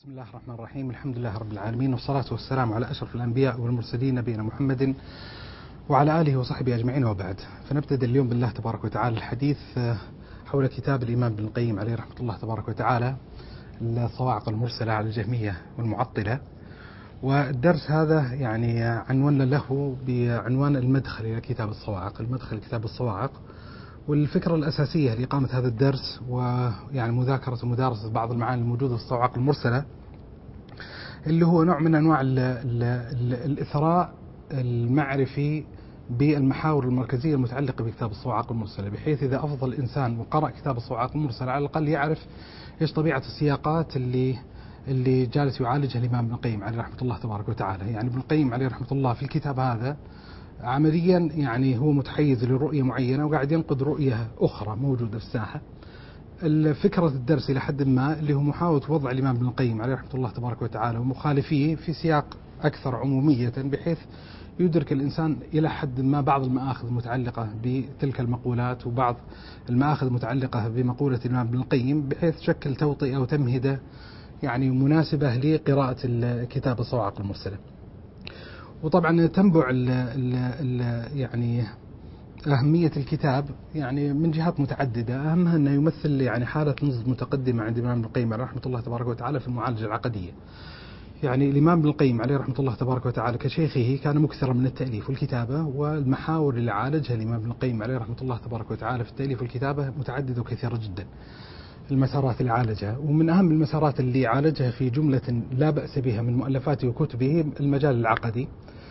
بسم الله الرحمن الرحيم. الحمد لله رب العالمين، والصلاة والسلام على أشرف الأنبياء والمرسلين نبينا محمد وعلى آله وصحبه أجمعين، وبعد. فنبتدئ اليوم بالله تبارك وتعالى الحديث حول كتاب الإمام ابن القيم عليه رحمة الله تبارك وتعالى، الصواعق المرسلة على الجهمية والمعطلة. والدرس هذا يعني عنونا له بعنوان المدخل إلى كتاب الصواعق، المدخل لكتاب الصواعق. والفكرة الأساسية لإقامة هذا الدرس ويعني مذاكرة ومدارسة بعض المعاني الموجودة في الصواعق المرسلة، اللي هو نوع من أنواع الإثراء المعرفي بالمحاور المركزية المتعلقة بكتاب الصواعق المرسلة، بحيث إذا أفضل الإنسان وقرأ كتاب الصواعق المرسلة على الأقل يعرف إيش طبيعة السياقات اللي جالس يعالجها الإمام ابن القيم عليه رحمة الله تبارك وتعالى. يعني ابن القيم عليه رحمة الله في الكتاب هذا عمليا يعني هو متحيز لرؤية معينة وقاعد ينقد رؤية أخرى موجودة في الساحة. الفكرة الدرس إلى حد ما اللي هو محاولة وضع الإمام ابن القيم عليه رحمة الله تبارك وتعالى ومخالفيه في سياق أكثر عمومية، بحيث يدرك الإنسان إلى حد ما بعض المآخذ المتعلقة بتلك المقولات وبعض المآخذ المتعلقة بمقولة الإمام ابن القيم، بحيث تشكل توطئة وتمهيدة يعني مناسبة لقراءة كتاب الصواعق المرسلة. وطبعا تنبع يعني أهمية الكتاب يعني من جهات متعددة، أهمها أنه يمثل يعني حالة نضج متقدمة عند الإمام ابن القيم عليه رحمة الله تبارك وتعالى في المعالجة العقدية. يعني الإمام ابن القيم عليه رحمة الله تبارك وتعالى كشيخه كان مكثرا من التأليف والكتابة، والمحاور اللي عالجها الإمام ابن القيم عليه رحمة الله تبارك وتعالى في التأليف والكتابة متعددة وكثيرة جدا. المسارات اللي عالجها، ومن أهم المسارات اللي عالجها في جملة لا بأس بها من مؤلفاته وكتبه المجال العقدي.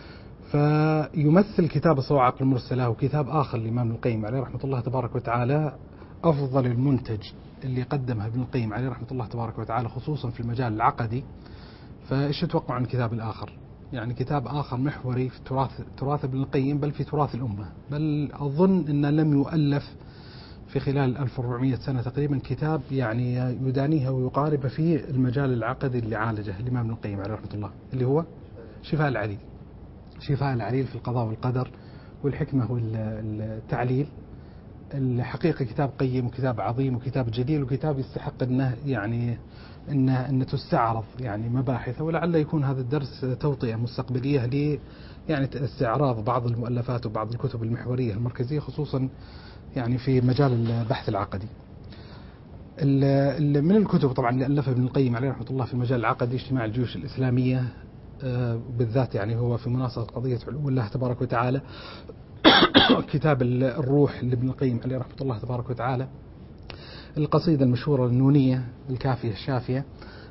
فيمثل كتاب الصواعق المرسلة وكتاب آخر للإمام ابن القيم عليه رحمة الله تبارك وتعالى أفضل المنتج اللي قدمه ابن القيم عليه رحمة الله تبارك وتعالى، خصوصا في المجال العقدي. فإيش تتوقع عن الكتاب الآخر؟ يعني كتاب آخر محوري في تراث ابن القيم، بل في تراث الأمة، بل أظن أن لم يؤلف في خلال 1400 سنة تقريبا كتاب يعني يدانيها ويقارب في المجال العقدي اللي عالجه الإمام ابن القيم عليه رحمة الله، اللي هو شفاء العليل. شفاء العليل في القضاء والقدر والحكمة والتعليل. الحقيقة كتاب قيم وكتاب عظيم وكتاب جليل، وكتاب يستحق أنه يعني أن تستعرض يعني مباحثه، ولعل يكون هذا الدرس توطئة مستقبلية ل يعني استعراض بعض المؤلفات وبعض الكتب المحورية المركزية، خصوصا يعني في مجال البحث العقدي. من الكتب طبعا اللي ألفها ابن القيم عليه رحمة الله في المجال العقدي اجتماع الجيوش الإسلامية، بالذات يعني هو في مناصرة قضية علو الله تبارك وتعالى. كتاب الروح لابن القيم عليه رحمة الله تبارك وتعالى. القصيدة المشهورة النونية الكافية الشافية.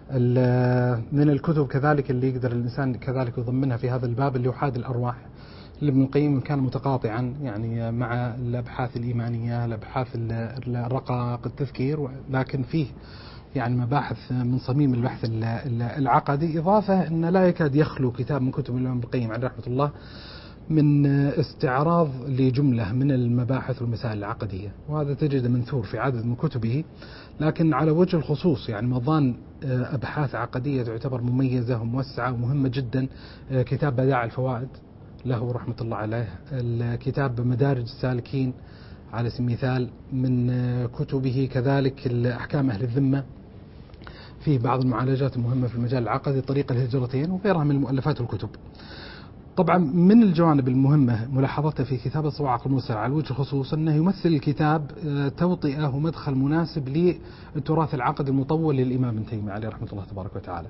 من الكتب كذلك اللي يقدر الإنسان كذلك يضمنها في هذا الباب اللي هو حاد الأرواح لابن القيم، كان متقاطعا يعني مع الأبحاث الإيمانية، الأبحاث الرقائق التذكير، لكن فيه يعني مباحث من صميم البحث العقدي، إضافة أن لا يكاد يخلو كتاب من كتب الإمام ابن القيم عليه رحمة الله من استعراض لجملة من المباحث والمسائل العقدية، وهذا تجد منثور في عدد من كتبه. لكن على وجه الخصوص يعني مضان أبحاث عقدية تعتبر مميزة وموسعة ومهمة جدا كتاب بدائع الفوائد له رحمة الله عليه. الكتاب مدارج السالكين على سبيل المثال من كتبه، كذلك أحكام أهل الذمة، فيه بعض المعالجات المهمة في المجال العقدي، طريق الهجرتين، وغيرها من المؤلفات والكتب. طبعا من الجوانب المهمة ملاحظتها في كتاب الصواعق المرسلة على وجه الخصوص أنه يمثل الكتاب توطئة ومدخل مناسب للتراث العقدي المطول للإمام ابن تيمية عليه رحمة الله تبارك وتعالى.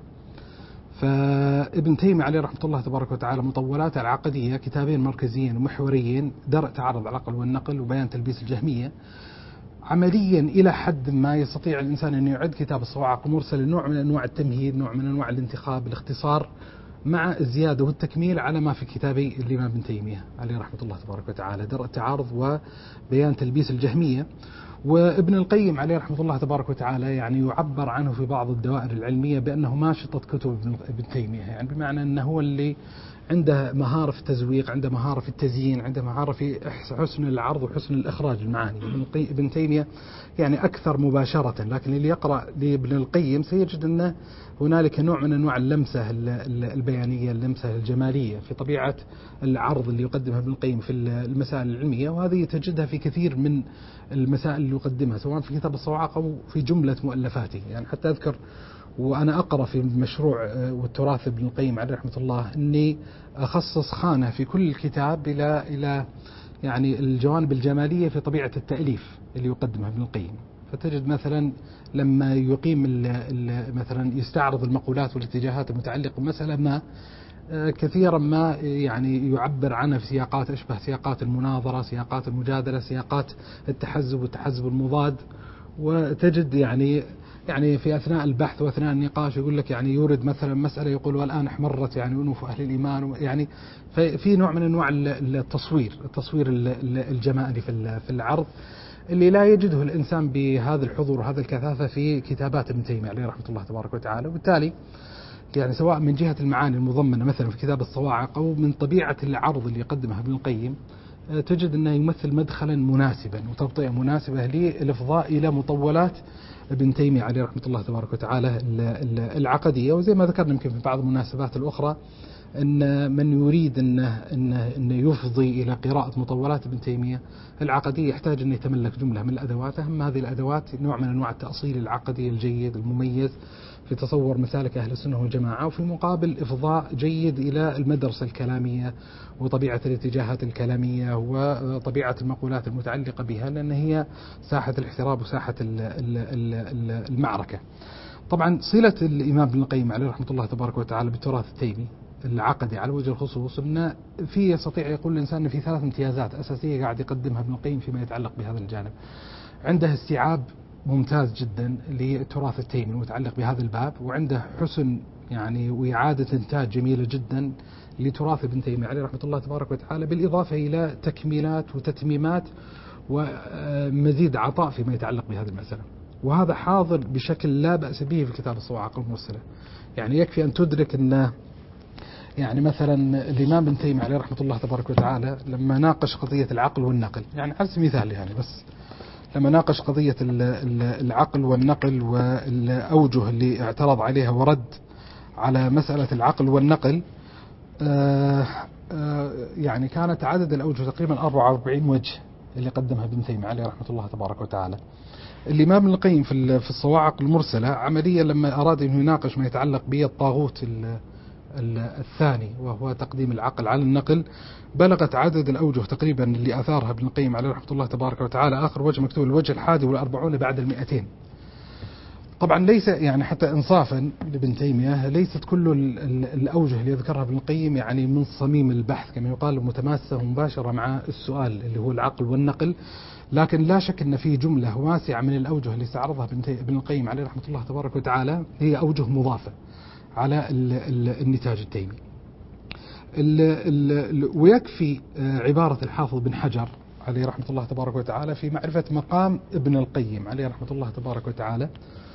فابن تيمية عليه رحمة الله تبارك وتعالى مطولاته العقدية كتابين مركزيين ومحوريين: درء تعارض العقل والنقل، وبيان تلبيس الجهمية. عمليا إلى حد ما يستطيع الإنسان أن يعد كتاب الصواعق المرسلة نوع من أنواع التمهيد، نوع من أنواع الانتخاب، الاختصار مع الزيادة والتكميل على ما في كتابي الإمام ابن تيمية عليه رحمة الله تبارك وتعالى: درء التعارض وبيان تلبيس الجهمية. وابن القيم عليه رحمة الله تبارك وتعالى يعني يعبر عنه في بعض الدوائر العلمية بأنه ماشطة كتب ابن تيمية، يعني بمعنى أنه هو اللي عنده مهارة في التزويق، عنده مهارة في التزيين، عنده مهارة في حسن العرض وحسن الإخراج المعاني. ابن تيمية يعني أكثر مباشرة، لكن اللي يقرأ لابن القيم سيجد أن هنالك نوع من أنواع اللمسة البيانية، اللمسة الجمالية في طبيعة العرض اللي يقدمها ابن القيم في المسائل العلمية، وهذه تجدها في كثير من المسائل اللي يقدمها سواء في كتاب الصواعق أو في جملة مؤلفاته. يعني حتى أذكر وأنا أقرأ في مشروع والتراث ابن القيم عليه رحمة الله أني أخصص خانة في كل الكتاب إلى يعني الجوانب الجمالية في طبيعة التأليف اللي يقدمها ابن القيم. فتجد مثلا لما يقيم مثلا يستعرض المقولات والاتجاهات المتعلقة بمسألة ما، كثيرا ما يعني يعبر عنها في سياقات أشبه سياقات المناظرة، سياقات المجادلة، سياقات التحزب والتحزب المضاد. وتجد يعني في أثناء البحث وأثناء النقاش يقول لك يعني يورد مثلا مسألة يقول والآن احمرت يعني أنوف أهل الإيمان، يعني في نوع من أنواع التصوير الجمالي في العرض اللي لا يجده الإنسان بهذا الحضور وهذا الكثافة في كتابات ابن تيمية عليه رحمة الله تبارك وتعالى. وبالتالي يعني سواء من جهة المعاني المضمنة مثلا في كتاب الصواعق أو من طبيعة العرض اللي يقدمها ابن القيم، تجد أنه يمثل مدخلا مناسبا وتغطية مناسبة للإفضاء إلى مطولات ابن تيمية عليه رحمة الله تبارك وتعالى العقدية. وزي ما ذكرنا يمكن في بعض المناسبات الأخرى أن من يريد أن يفضي إلى قراءة مطولات ابن تيمية العقدية يحتاج أن يتملك جملة من الأدوات. أهم هذه الأدوات نوع من أنواع التأصيل العقدي الجيد المميز في تصور مسالك أهل السنة والجماعة، وفي مقابل إفضاء جيد إلى المدرسة الكلامية وطبيعة الاتجاهات الكلامية وطبيعة المقولات المتعلقة بها، لأن هي ساحة الاحتراب وساحة المعركة. طبعا صلة الإمام ابن القيم عليه رحمة الله تبارك وتعالى بالتراث التيمي العقدي على وجه الخصوص أن في يستطيع يقول الإنسان أن في 3 امتيازات أساسية قاعد يقدمها ابن القيم فيما يتعلق بهذا الجانب. عنده استيعاب ممتاز جدا للتراث التيمي المتعلق بهذا الباب، وعنده حسن يعني وإعادة إنتاج جميلة جدا لتراث ابن تيمية عليه رحمة الله تبارك وتعالى، بالإضافة إلى تكميلات وتتميمات ومزيد عطاء فيما يتعلق بهذه المسألة. وهذا حاضر بشكل لا بأس به في كتاب الصواعق المرسلة. يعني يكفي أن تدرك أن يعني مثلا الإمام ابن تيمية عليه رحمة الله تبارك وتعالى لما ناقش قضية العقل والنقل، يعني على سبيل المثال يعني بس لما ناقش قضية العقل والنقل والأوجه اللي اعترض عليها ورد على مسألة العقل والنقل، يعني كانت عدد الأوجه تقريبا 44 وجه اللي قدمها ابن تيمية عليه رحمة الله تبارك وتعالى. الإمام ابن القيم في الصواعق المرسلة عمليا لما أراد أن يناقش ما يتعلق بالطاغوت الثاني وهو تقديم العقل على النقل، بلغت عدد الأوجه تقريبا اللي أثارها ابن القيم عليه رحمة الله تبارك وتعالى آخر وجه مكتوب الوجه 41 بعد 200. طبعا ليس يعني حتى إنصافا لابن تيمية ليست كل الأوجه اللي يذكرها ابن القيم يعني من صميم البحث كما يقال متماسة مباشرة مع السؤال اللي هو العقل والنقل، لكن لا شك أن في جملة واسعة من الأوجه اللي استعرضها ابن القيم عليه رحمة الله تبارك وتعالى هي أوجه مضافة على النتاج التيمي. ويكفي عبارة الحافظ بن حجر عليه رحمة الله تبارك وتعالى في معرفة مقام ابن القيم عليه رحمة الله تبارك وتعالى،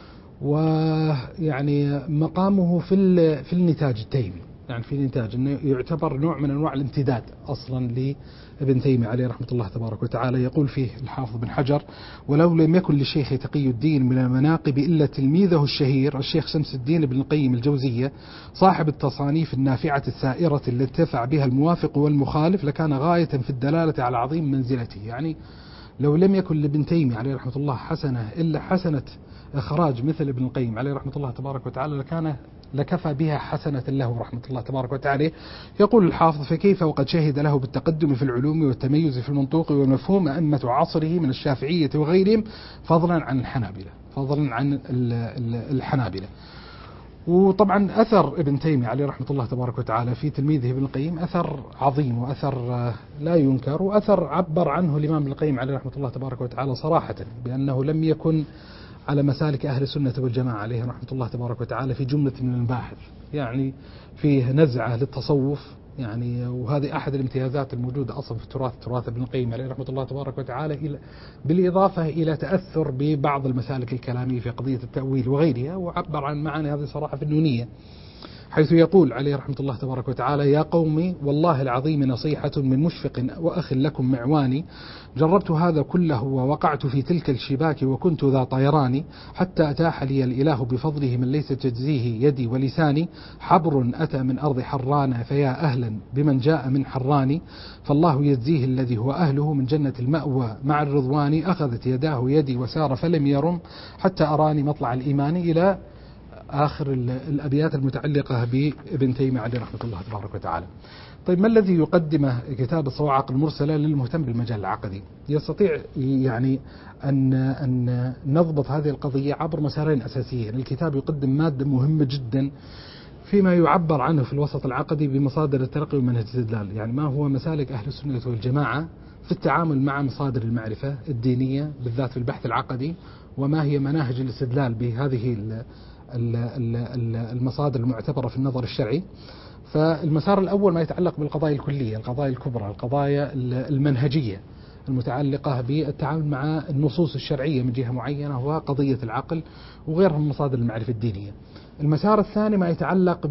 ويعني مقامه في النتاج التيمي، يعني في النتاج أنه يعتبر نوع من أنواع الامتداد أصلا لابن تيمية عليه رحمة الله تبارك وتعالى. يقول فيه الحافظ بن حجر: ولو لم يكن للشيخ تقي الدين من المناقب إلا تلميذه الشهير الشيخ شمس الدين ابن القيم الجوزية صاحب التصانيف النافعة السائرة التي انتفع بها الموافق والمخالف، لكان غاية في الدلالة على عظيم منزلته. يعني لو لم يكن لابن تيمية عليه رحمة الله حسنة إلا حسنة إخراج مثل ابن القيم عليه رحمة الله تبارك وتعالى لكفى بها حسنة له رحمة الله تبارك وتعالى. يقول الحافظ: فكيف وقد شهد له بالتقدم في العلوم والتميز في المنطوق والمفهوم أئمة عصره من الشافعية وغيرهم، فضلا عن الحنابلة. وطبعا أثر ابن تيمية عليه رحمة الله تبارك وتعالى في تلميذه ابن القيم أثر عظيم وأثر لا ينكر، وأثر عبر عنه الإمام ابن القيم عليه رحمة الله تبارك وتعالى صراحة بأنه لم يكن على مسالك أهل السنة والجماعة عليه رحمة الله تبارك وتعالى في جملة من المباحث، يعني فيه نزعة للتصوف، يعني وهذه أحد الامتيازات الموجودة أصلا في تراث ابن القيم عليه رحمة الله تبارك وتعالى، بالإضافة إلى تأثر ببعض المسالك الكلامية في قضية التأويل وغيرها، وعبر عن معاني هذه صراحة في النونية، حيث يقول عليه رحمة الله تبارك وتعالى: يا قومي والله العظيم نصيحة من مشفق وأخ لكم معواني، جربت هذا كله ووقعت في تلك الشباك وكنت ذا طيران، حتى أتاح لي الإله بفضله من ليس تجزيه يدي ولساني، حبر أتى من أرض حران فيا أهلا بمن جاء من حران، فالله يجزيه الذي هو أهله من جنة المأوى مع الرضوان، أخذت يداه يدي وسار فلم يرم حتى أراني مطلع الإيمان، إلى آخر الأبيات المتعلقة بابن تيمية عليه رحمة الله تبارك وتعالى. طيب ما الذي يقدمه كتاب الصواعق المرسلة للمهتم بالمجال العقدي؟ يستطيع يعني أن نضبط هذه القضية عبر مسارين أساسيين. الكتاب يقدم مادة مهمة جدا فيما يعبر عنه في الوسط العقدي بمصادر التلقي ومنهج الاستدلال، يعني ما هو مسالك أهل السنة والجماعة في التعامل مع مصادر المعرفة الدينية بالذات في البحث العقدي، وما هي مناهج الاستدلال بهذه المصادر المعتبرة في النظر الشرعي. فالمسار الأول ما يتعلق بالقضايا الكلية، القضايا الكبرى، القضايا المنهجية المتعلقة بالتعامل مع النصوص الشرعية من جهة معينة وقضية العقل وغيرها من مصادر المعرفة الدينية. المسار الثاني ما يتعلق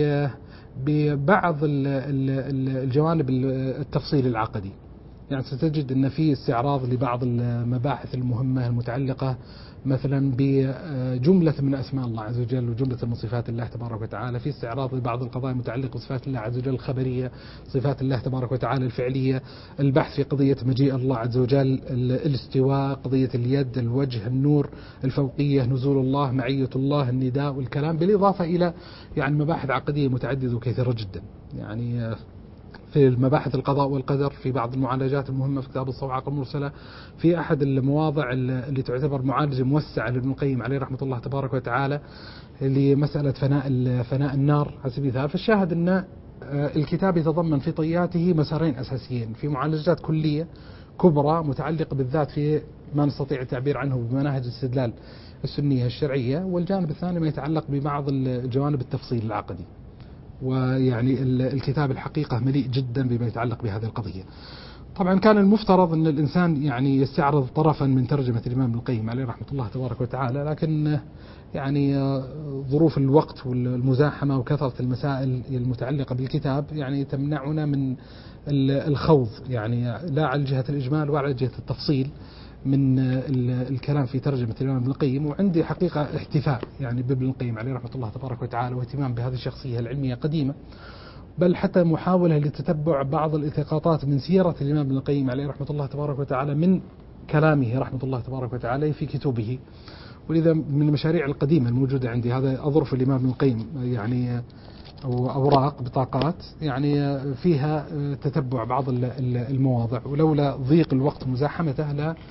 ببعض الجوانب التفصيل العقدي، يعني ستجد أن في استعراض لبعض المباحث المهمة المتعلقة مثلا بجملة من أسماء الله عز وجل وجملة من صفات الله تبارك وتعالى، في استعراض لبعض القضايا المتعلقة بصفات الله عز وجل الخبرية، صفات الله تبارك وتعالى الفعلية، البحث في قضية مجيء الله عز وجل، الاستواء، قضية اليد، الوجه، النور، الفوقية، نزول الله، معية الله، النداء والكلام، بالإضافة إلى يعني مباحث عقدية متعددة وكثيرة جدا. يعني في المباحث القضاء والقدر، في بعض المعالجات المهمة في كتاب الصواعق المرسلة، في أحد المواضع اللي تعتبر معالجة موسعة لابن القيم عليه رحمة الله تبارك وتعالى لمسألة فناء النار على سبيل المثال. فالشاهد أن الكتاب يتضمن في طياته مسارين أساسيين، في معالجات كلية كبرى متعلقة بالذات في ما نستطيع التعبير عنه بمناهج الاستدلال السنية الشرعية، والجانب الثاني ما يتعلق ببعض الجوانب التفصيل العقدي. ويعني الكتاب الحقيقة مليء جدا بما يتعلق بهذه القضية. طبعا كان المفترض أن الإنسان يعني يستعرض طرفا من ترجمة الإمام ابن القيم عليه رحمة الله تبارك وتعالى، لكن يعني ظروف الوقت والمزاحمة وكثرة المسائل المتعلقة بالكتاب يعني تمنعنا من الخوض، يعني لا على جهة الإجمال ولا على جهة التفصيل من الكلام في ترجمة الإمام ابن القيم. وعندي حقيقة احتفاء يعني بابن القيم عليه رحمة الله تبارك وتعالى واهتمام بهذه الشخصية العلمية قديمة، بل حتى محاولة لتتبع بعض الالتقاطات من سيرة الإمام ابن القيم عليه رحمة الله تبارك وتعالى من كلامه رحمة الله تبارك وتعالى في كتبه. ولذا من المشاريع القديمة الموجودة عندي هذا أظرف الإمام ابن القيم، يعني أو أوراق بطاقات يعني فيها تتبع بعض المواضع، ولولا ضيق الوقت ومزاحمته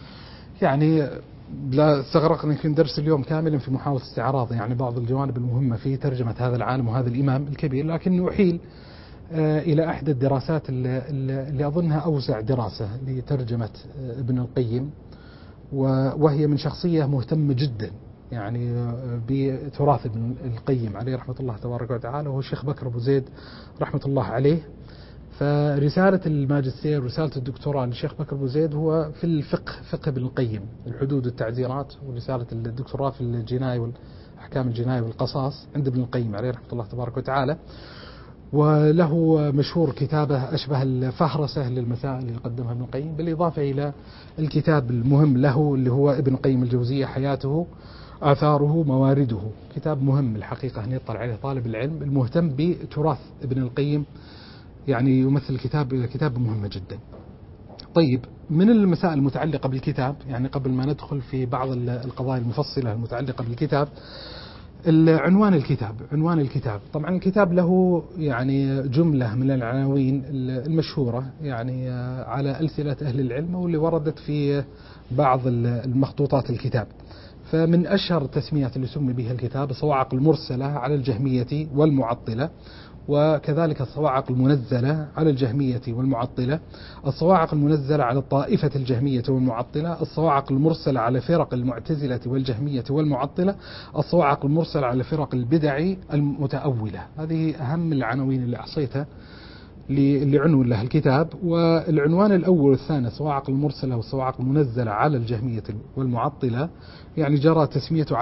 لا استغرقنا يمكن درس اليوم كاملا في محاولة استعراض يعني بعض الجوانب المهمة في ترجمة هذا العالم وهذا الإمام الكبير. لكن أحيل إلى أحد الدراسات اللي أظنها أوسع دراسة لترجمة ابن القيم، وهي من شخصية مهتمة جدا يعني بتراث ابن القيم عليه رحمة الله تبارك وتعالى، وهو الشيخ بكر أبو زيد رحمة الله عليه. فرسالة الماجستير ورسالة الدكتوراه للشيخ بكر أبو زيد هو في الفقه، فقه ابن القيم، الحدود والتعزيرات، ورسالة الدكتوراه في الجناية والأحكام الجناية والقصاص عند ابن القيم عليه رحمة الله تبارك وتعالى. وله مشهور كتابه أشبه الفهرسة للمسائل اللي قدمها ابن القيم، بالإضافة إلى الكتاب المهم له اللي هو ابن القيم الجوزية، حياته آثاره موارده، كتاب مهم الحقيقة أن يطلع عليه طالب العلم المهتم بتراث ابن القيم، يعني يمثل كتاب مهم جدا. طيب من المسائل المتعلقة بالكتاب، يعني قبل ما ندخل في بعض القضايا المفصلة المتعلقة بالكتاب، عنوان الكتاب. طبعا الكتاب له يعني جملة من العناوين المشهورة يعني على ألسنة أهل العلم واللي وردت في بعض المخطوطات الكتاب. فمن أشهر التسميات اللي سمي بها الكتاب الصواعق المرسلة على الجهمية والمعطلة، وكذلك الصواعق المنزلة على الجهمية والمعطلة، الصواعق المنزلة على الطائفة الجهمية والمعطلة، الصواعق المرسلة على فرق المعتزلة والجهمية والمعطلة، الصواعق المرسلة على فرق البدع المتأولة. هذه أهم العناوين اللي أحصيتها لعنون له الكتاب. والعنوان الأول والثاني الصواعق المرسلة والصواعق المنزلة على الجهمية والمعطلة يعني جرى تسميته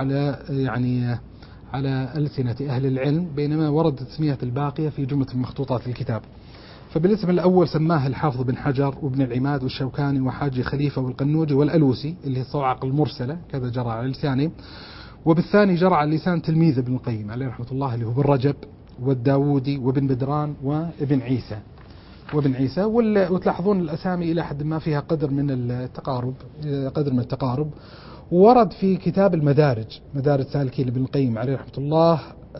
على ألسنة أهل العلم، بينما ورد تسمية الباقية في جملة مخطوطات الكتاب. فبالاسم الأول سماه الحافظ بن حجر وابن العماد والشوكاني وحاجي خليفة والقنوجي والألوسي اللي هي الصواعق المرسلة، كذا جرى على لسانه. وبالثاني جرى على لسان تلميذ ابن القيم عليه رحمة الله اللي هو ابن رجب والداودي وابن بدران وابن عيسى. وابن عيسى، وتلاحظون الأسامي إلى حد ما فيها قدر من التقارب. ورد في كتاب المدارج، مدارج سالكين لابن القيم عليه رحمة الله،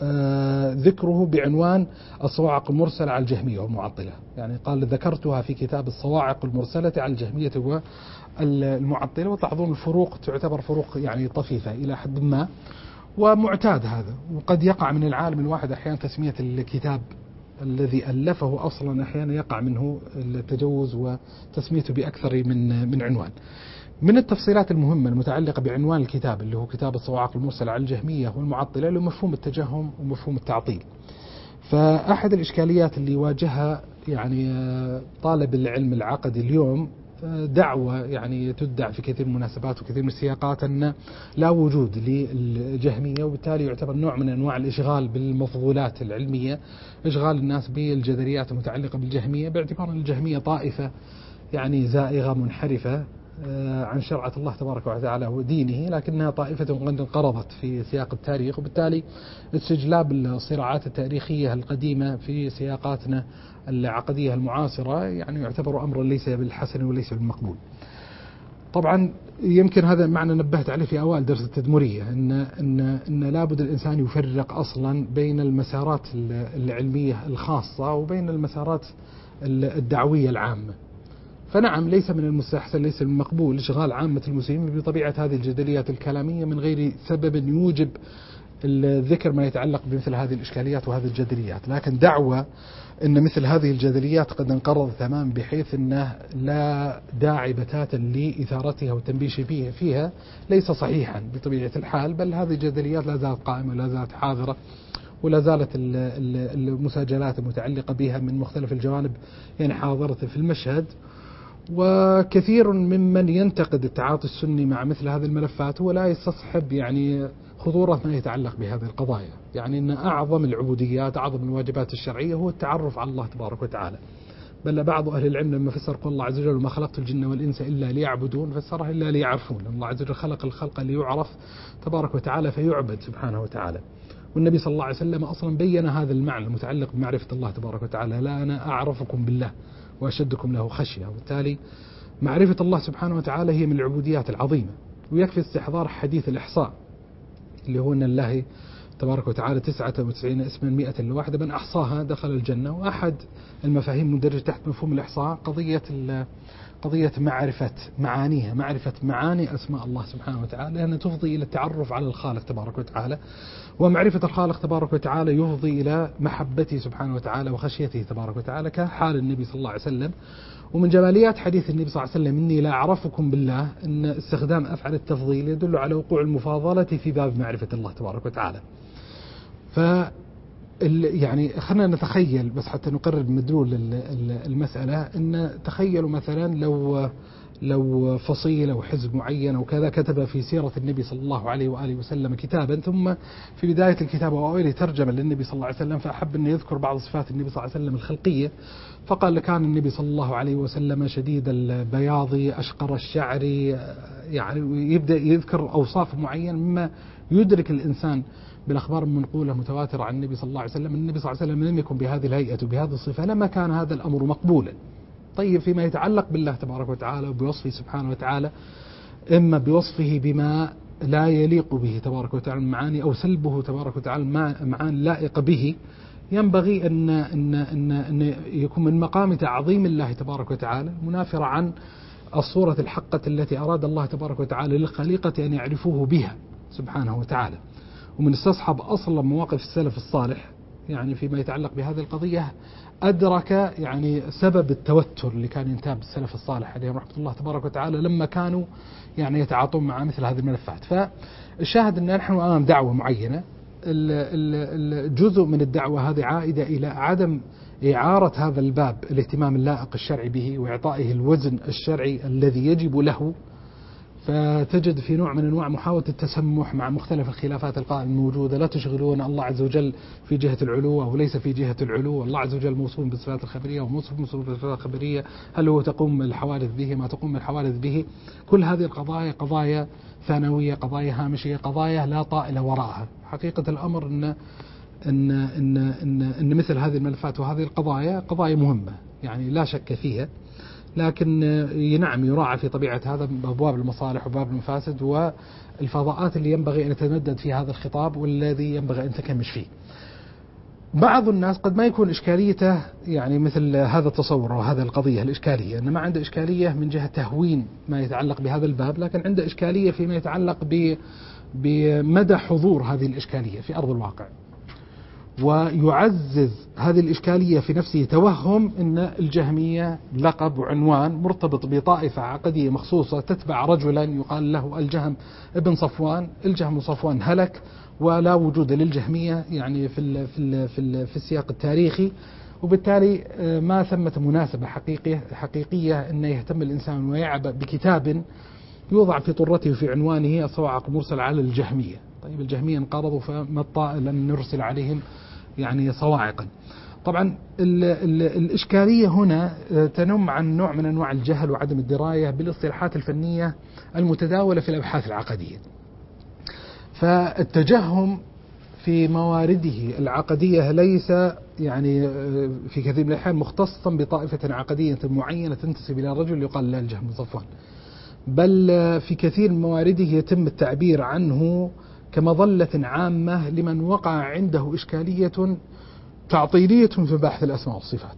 ذكره بعنوان الصواعق المرسلة على الجهمية والمعطلة. يعني قال ذكرتها في كتاب الصواعق المرسلة على الجهمية والمعطلة. وتلاحظون الفروق تعتبر فروق يعني طفيفة إلى حد ما، ومعتاد هذا. وقد يقع من العالم الواحد أحيانا تسمية الكتاب الذي ألفه أصلا أحيانا يقع منه التجوز وتسميته بأكثر من عنوان. من التفصيلات المهمة المتعلقة بعنوان الكتاب اللي هو كتاب الصواعق المرسلة على الجهمية والمعطلة له مفهوم التجهم ومفهوم التعطيل. فأحد الإشكاليات اللي يواجهها يعني طالب العلم العقدي اليوم دعوة يعني تدع في كثير من المناسبات وكثير من السياقات أن لا وجود للجهمية، وبالتالي يعتبر نوع من أنواع الإشغال بالمفضولات العلمية، إشغال الناس بالجدليات المتعلقة بالجهمية، باعتبار أن الجهمية طائفة يعني زائغة منحرفة عن شرعة الله تبارك وتعالى ودينه، لكنها طائفة قد انقرضت في سياق التاريخ. وبالتالي استجلاب الصراعات التاريخية القديمة في سياقاتنا العقدية المعاصرة يعني يعتبر أمرا ليس بالحسن وليس بالمقبول. طبعا يمكن هذا معنى نبهت عليه في أوائل درس التدمرية، إن لابد الإنسان يفرق أصلا بين المسارات العلمية الخاصة وبين المسارات الدعوية العامة. فنعم ليس من المستحسن ليس من المقبول إشغال عامة المسلمين بطبيعة هذه الجدليات الكلامية من غير سبب يوجب الذكر ما يتعلق بمثل هذه الإشكاليات وهذه الجدليات. لكن دعوة أن مثل هذه الجدليات قد انقرضت تماما بحيث أنه لا داعي بتاتا لإثارتها والتنبيش فيها ليس صحيحا بطبيعة الحال، بل هذه الجدليات لا زالت قائمة ولا زالت حاضرة، ولا زالت المساجلات المتعلقة بها من مختلف الجوانب يعني حاضرة في المشهد. وكثير ممن ينتقد التعاطي السني مع مثل هذه الملفات هو لا يستصحب يعني خطورة ما يتعلق بهذه القضايا. يعني أن أعظم العبوديات أعظم الواجبات الشرعية هو التعرف على الله تبارك وتعالى. بل بعض أهل العلم لما فسر قول الله عز وجل وما خلقت الجن والإنس إلا ليعبدون فسرها إلا ليعرفون. الله عز وجل خلق الخلق ليعرف تبارك وتعالى فيعبد سبحانه وتعالى. والنبي صلى الله عليه وسلم أصلا بين هذا المعنى المتعلق بمعرفة الله تبارك وتعالى: لا أنا أعرفكم بالله وأشدكم له خشية. وبالتالي معرفة الله سبحانه وتعالى هي من العبوديات العظيمة. ويكفي استحضار حديث الإحصاء اللي هو أن الله تبارك وتعالى 99 اسما 100 لواحدة من أحصاها دخل الجنة. وأحد المفاهيم المندرجة تحت مفهوم الإحصاء قضية معرفة معانيها، معرفة معاني أسماء الله سبحانه وتعالى، لأنها تفضي إلى التعرف على الخالق تبارك وتعالى، ومعرفة الخالق تبارك وتعالى يفضي إلى محبته سبحانه وتعالى وخشيته تبارك وتعالى كحال النبي صلى الله عليه وسلم. ومن جماليات حديث النبي صلى الله عليه وسلم إني لا أعرفكم بالله أن استخدام أفعال التفضيل يدل على وقوع المفاضلة في باب معرفة الله تبارك وتعالى. يعني خلنا نتخيل بس حتى نقرب مدلول المسألة، أن تخيلوا مثلا لو فصيل أو حزب معين أو كذا كتب في سيرة النبي صلى الله عليه وآله وسلم كتابا، ثم في بداية الكتاب وأوله ترجمة للنبي صلى الله عليه وسلم، فأحب أن يذكر بعض صفات النبي صلى الله عليه وسلم الخلقية، فقال كان النبي صلى الله عليه وسلم شديد البياض أشقر الشعر، يعني يبدأ يذكر أوصاف معينة مما يدرك الإنسان بالأخبار المنقولة متواترة عن النبي صلى الله عليه وسلم. النبي صلى الله عليه وسلم لم يكن بهذه الهيئة وبهذه الصفة لما كان هذا الأمر مقبولا. طيب فيما يتعلق بالله تبارك وتعالى وبوصفه سبحانه وتعالى، إما بوصفه بما لا يليق به تبارك وتعالى معاني، أو سلبه تبارك وتعالى معاني لائقة به، ينبغي أن يكون من مقام تعظيم الله تبارك وتعالى منافرة عن الصورة الحقة التي أراد الله تبارك وتعالى للخليقة أن يعرفوه بها سبحانه وتعالى. ومن استصحب أصلا مواقف السلف الصالح يعني فيما يتعلق بهذه القضية أدرك يعني سبب التوتر اللي كان ينتاب السلف الصالح عليهم رحمة الله تبارك وتعالى لما كانوا يعني يتعاطون مع مثل هذه الملفات. فالشاهد أن نحن أمام دعوة معينة، الجزء من الدعوة هذه عائدة إلى عدم إعارة هذا الباب الاهتمام اللائق الشرعي به وإعطائه الوزن الشرعي الذي يجب له. فتجد في نوع من أنواع محاولة التسمح مع مختلف الخلافات القائمة الموجودة. لا تشغلون الله عز وجل في جهة العلو أو ليس في جهة العلو. الله عز وجل موصوف بالصفات الخبرية وموصوف بالصفات الخبرية، هل هو تقوم الحوادث به ما تقوم الحوادث به. كل هذه القضايا قضايا ثانوية، قضايا هامشية، قضايا لا طائل وراءها. حقيقة الأمر إن مثل هذه الملفات وهذه القضايا قضايا مهمة، يعني لا شك فيها، لكن نعم يراعى في طبيعة هذا أبواب المصالح وباب المفاسد والفضاءات اللي ينبغي أن يتمدد في هذا الخطاب والذي ينبغي أن تكمش فيه. بعض الناس قد ما يكون إشكاليته يعني مثل هذا التصور وهذا القضية الإشكالية، إنما عنده إشكالية من جهة تهوين ما يتعلق بهذا الباب، لكن عنده إشكالية فيما يتعلق بمدى حضور هذه الإشكالية في أرض الواقع، ويعزز هذه الإشكالية في نفسه توهم أن الجهمية لقب وعنوان مرتبط بطائفة عقدية مخصوصة تتبع رجلا يقال له الجهم ابن صفوان. الجهم صفوان هلك ولا وجود للجهمية يعني في السياق التاريخي، وبالتالي ما ثمة مناسبة حقيقية أن يهتم الإنسان ويعبأ بكتاب يوضع في طرته وفي عنوانه الصواعق المرسل على الجهمية. طيب الجهمية انقرضوا فما الطائل أن نرسل عليهم يعني صواعقا. طبعا الإشكالية هنا تنم عن نوع من أنواع الجهل وعدم الدراية بالاصطلاحات الفنية المتداولة في الأبحاث العقدية. فالتجهم في موارده العقدية ليس يعني في كثير من الأحيان مختصا بطائفة عقدية معينة تنتسب إلى رجل يقال له الجهم بن صفوان، بل في كثير من موارده يتم التعبير عنه كمظلة عامة لمن وقع عنده إشكالية تعطيلية في بحث الأسماء والصفات.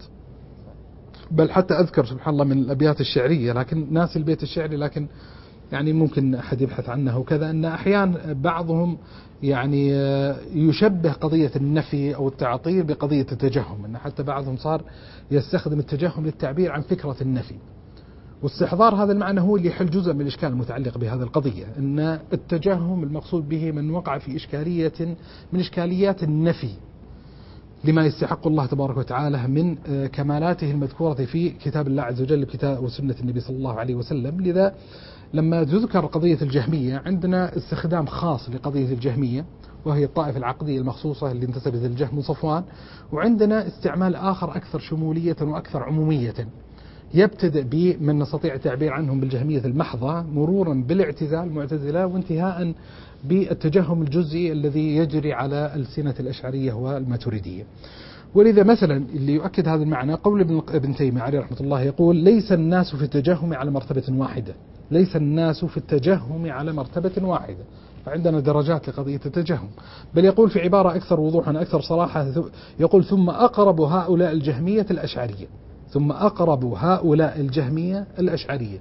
بل حتى أذكر سبحان الله من الأبيات الشعرية، لكن ناس البيت الشعري لكن يعني ممكن أحد يبحث عنه وكذا، أن أحيانا بعضهم يعني يشبه قضية النفي أو التعطيل بقضية التجهم، أن حتى بعضهم صار يستخدم التجهم للتعبير عن فكرة النفي. واستحضار هذا المعنى هو اللي يحل جزء من الإشكال المتعلق بهذه القضية، أن التجهم المقصود به من وقع في إشكالية من إشكاليات النفي لما يستحق الله تبارك وتعالى من كمالاته المذكورة في كتاب الله عز وجل وسنة النبي صلى الله عليه وسلم. لذا لما تذكر قضية الجهمية عندنا استخدام خاص لقضية الجهمية وهي الطائفة العقدية المخصوصة اللي انتسبت للجهم بن صفوان، وعندنا استعمال آخر أكثر شمولية وأكثر عمومية يبتدئ بمن نستطيع التعبير عنهم بالجهمية المحضة مرورا بالاعتزال المعتزلة وانتهاء بالتجهم الجزئي الذي يجري على ألسنة الأشعرية والماتريدية. ولذا مثلا اللي يؤكد هذا المعنى قول ابن تيمية عليه رحمة الله يقول: ليس الناس في التجهم على مرتبة واحدة، ليس الناس في التجهم على مرتبة واحدة، فعندنا درجات لقضية التجهم. بل يقول في عبارة أكثر وضوحا أكثر صراحة، يقول: ثم أقرب هؤلاء الجهمية الأشعرية، ثم أقرب هؤلاء الجهمية الأشعرية.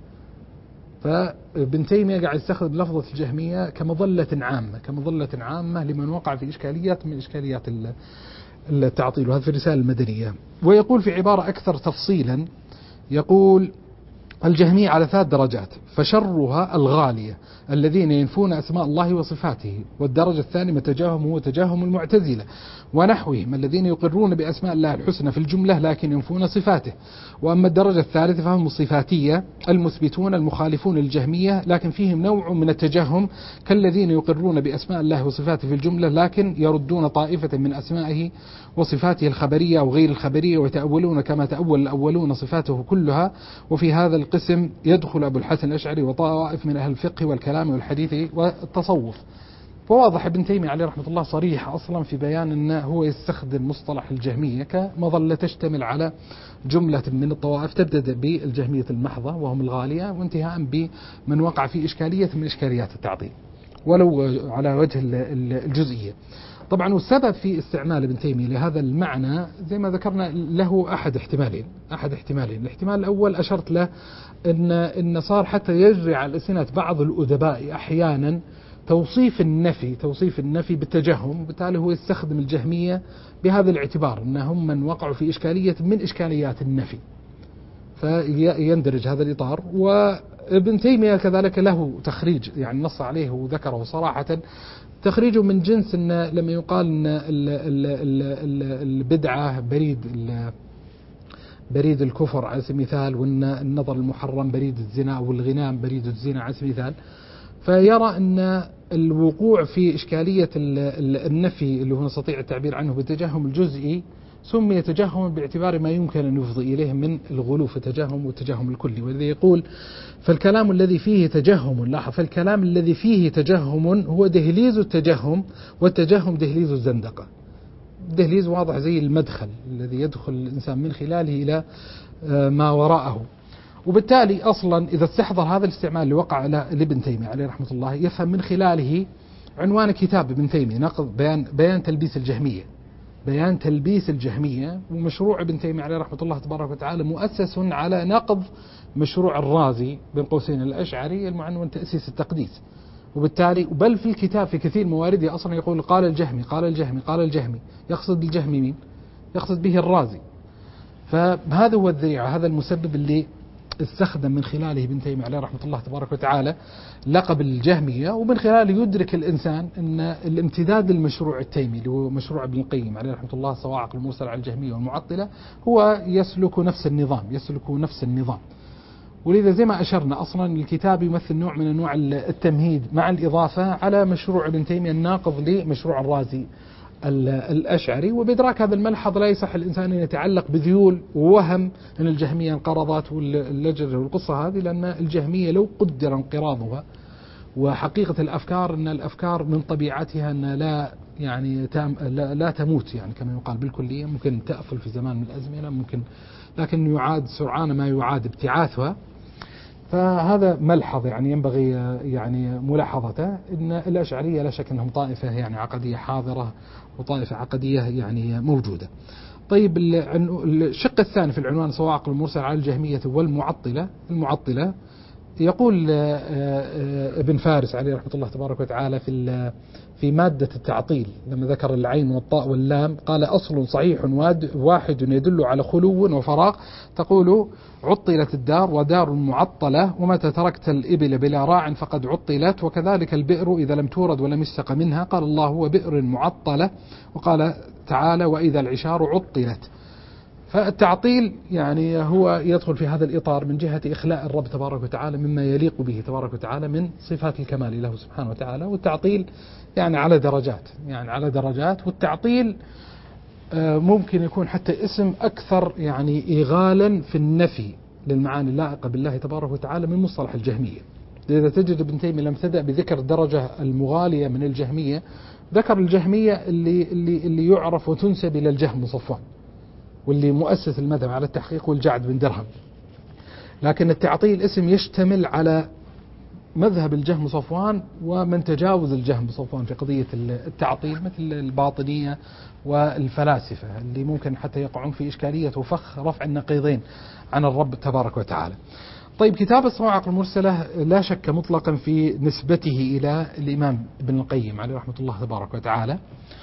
فابن تيمية قاعد يستخدم لفظة الجهمية كمظلة عامة لمن وقع في إشكاليات من إشكاليات التعطيل، وهذا في الرسالة المدنية. ويقول في عبارة أكثر تفصيلا، يقول: الجهمية على 3 درجات، فشرها الغالية الذين ينفون أسماء الله وصفاته، والدرجة الثانية متجاهم هو تجاهم المعتزلة ونحوهم الذين يقرون بأسماء الله الحسنى في الجملة لكن ينفون صفاته. وأما الدرجة الثالثة فهم الصفاتية المثبتون المخالفون للجهمية لكن فيهم نوع من التجهم كالذين يقرون بأسماء الله وصفاته في الجملة لكن يردون طائفة من أسمائه وصفاته الخبرية أو غير الخبرية ويتأولون كما تأول الأولون صفاته كلها. وفي هذا القسم يدخل أبو الحسن الأشعري وطائف من أهل الفقه والكلام والحديث والتصوف. فواضح ابن تيمية عليه رحمة الله صريح أصلا في بيان أنه هو يستخدم مصطلح الجهمية كمظلة تشتمل على جملة من الطوائف تبدأ بالجهمية المحضة وهم الغالية، وانتهاء بمن وقع في إشكالية من إشكاليات التعطيل ولو على وجه الجزئية. طبعا والسبب في استعمال ابن تيمية لهذا المعنى زي ما ذكرنا له أحد احتمالين. الاحتمال الأول أشرت له إن صار حتى يجري على ألسنة بعض الأدباء أحيانا توصيف النفي بالتجهم، وبالتالي هو يستخدم الجهمية بهذا الاعتبار أنهم من وقعوا في إشكالية من إشكاليات النفي، فيندرج هذا الإطار. وابن تيمية كذلك له تخريج يعني نص عليه وذكره صراحة، تخريجه من جنس إن لما يقال إن البدعة بريد الكفر على سبيل المثال، وإن النظر المحرم بريد الزنا والغنام بريد الزنا على سبيل المثال، فيرى أن الوقوع في إشكالية النفي اللي هو نستطيع التعبير عنه بالتجهم الجزئي سمي تجهم باعتبار ما يمكن أن يفضي إليه من الغلو في التجهم والتجهم الكلي. والذي يقول: فالكلام الذي فيه تجهم، لاحظ، فالكلام الذي فيه تجهم هو دهليز التجهم، والتجهم دهليز الزندقة. دهليز واضح زي المدخل الذي يدخل الإنسان من خلاله إلى ما وراءه. وبالتالي أصلا إذا استحضر هذا الاستعمال اللي وقع لابن تيمية عليه رحمة الله يفهم من خلاله عنوان كتاب ابن تيمية نقض بيان تلبيس الجهمية. بيان تلبيس الجهمية. ومشروع ابن تيمية عليه رحمة الله تبارك وتعالى مؤسس على نقض مشروع الرازي بين قوسين الأشعري المعنون تأسيس التقديس. وبالتالي بل في الكتاب في كثير موارده أصلا يقول قال الجهمي قال الجهمي قال الجهمي، يقصد الجهمي مين؟ يقصد به الرازي. فهذا هو الذريعة، هذا المسبب اللي استخدم من خلاله ابن تيمية عليه رحمة الله تبارك وتعالى لقب الجهمية، ومن خلاله يدرك الإنسان أن الامتداد للمشروع التيمي اللي هو مشروع ابن القيم عليه رحمة الله صواعق المرسل على الجهمية والمعطلة هو يسلك نفس النظام. ولذا زي ما أشرنا أصلا الكتاب يمثل نوع من أنواع التمهيد مع الإضافة على مشروع ابن تيمية الناقض لمشروع الرازي الأشعري. وبإدراك هذا الملحظ لا يصح الإنسان أن يتعلق بذيول ووهم أن الجهمية انقرضت واللجرة والقصة هذه، لأن الجهمية لو قدر انقراضها وحقيقة الأفكار أن الأفكار من طبيعتها أن لا تموت يعني كما يقال بالكلية، ممكن تأفل في زمان من الأزمنة ممكن، لكن يعاد سرعان ما يعاد ابتعاثها. فهذا ملحظ يعني ينبغي يعني ملاحظته أن الأشعرية لا شك أنهم طائفة يعني عقدية حاضرة وطائفة عقدية يعني موجودة. طيب الشق الثاني في العنوان صواعق المرسل على الجهمية والمعطلة. المعطلة يقول ابن فارس عليه رحمة الله تبارك وتعالى في مادة التعطيل لما ذكر العين والطاء واللام قال أصل صحيح واحد يدل على خلو وفراغ، تقول عطلت الدار ودار معطلة، ومتى تركت الإبل بلا راع فقد عطلت، وكذلك البئر إذا لم تورد ولم يستق منها قال الله هو بئر معطلة، وقال تعالى وإذا العشار عطلت. فالتعطيل يعني هو يدخل في هذا الإطار من جهة إخلاء الرب تبارك وتعالى مما يليق به تبارك وتعالى من صفات الكمال له سبحانه وتعالى. والتعطيل يعني على درجات والتعطيل ممكن يكون حتى اسم أكثر يعني إيغالا في النفي للمعاني اللائقة بالله تبارك وتعالى من مصطلح الجهمية. إذا تجد ابن تيمية لم تبدأ بذكر الدرجة المغالية من الجهمية، ذكر الجهمية اللي يعرف وتنسب إلى الجهم صفوان واللي مؤسس المذهب على التحقيق والجعد بن درهم. لكن التعطيل اسم يشتمل على مذهب الجهم صفوان ومن تجاوز الجهم صفوان في قضية التعطيل مثل الباطنية والفلاسفة اللي ممكن حتى يقعون في إشكالية وفخ رفع النقيضين عن الرب تبارك وتعالى. طيب كتاب الصواعق المرسلة لا شك مطلقا في نسبته إلى الإمام ابن القيم عليه رحمة الله تبارك وتعالى.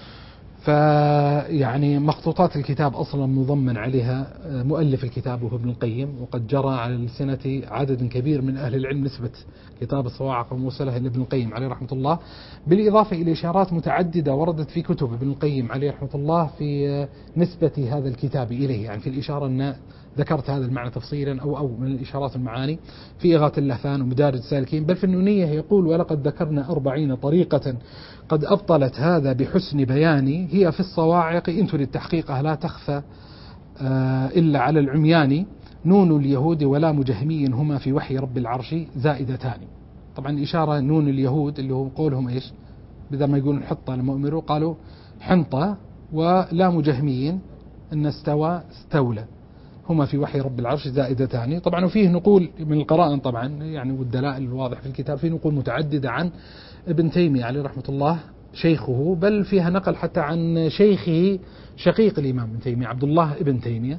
فيعني مخطوطات الكتاب أصلا مضمن عليها مؤلف الكتاب وهو ابن القيم، وقد جرى على السنة عدد كبير من أهل العلم نسبة كتاب الصواعق المرسلة إلى ابن القيم عليه رحمة الله، بالإضافة إلى إشارات متعددة وردت في كتب ابن القيم عليه رحمة الله في نسبة هذا الكتاب إليه. يعني في الإشارة أن ذكرت هذا المعنى تفصيلا أو من الإشارات المعاني في إغاثة اللهفان ومدارج السالكين. بل في النونية يقول ولقد ذكرنا 40 طريقة قد أبطلت هذا بحسن بياني، هي في الصواعق إن تريد تحقيقها لا تخفى إلا على العميان، نون اليهود ولا مجهمي هما في وحي رب العرش زائدتان. طبعا إشارة نون اليهود اللي هو قولهم إيش بدل ما يقولون حطة لما أمروا قالوا حنطة، ولا مجهمي أن استولى هما في وحي رب العرش زائدتان. طبعا وفيه نقول من القرائن طبعا يعني والدلائل الواضح في الكتاب في نقول متعددة عن ابن تيمية عليه رحمة الله شيخه، بل فيها نقل حتى عن شيخه شقيق الإمام ابن تيمية عبد الله ابن تيمية،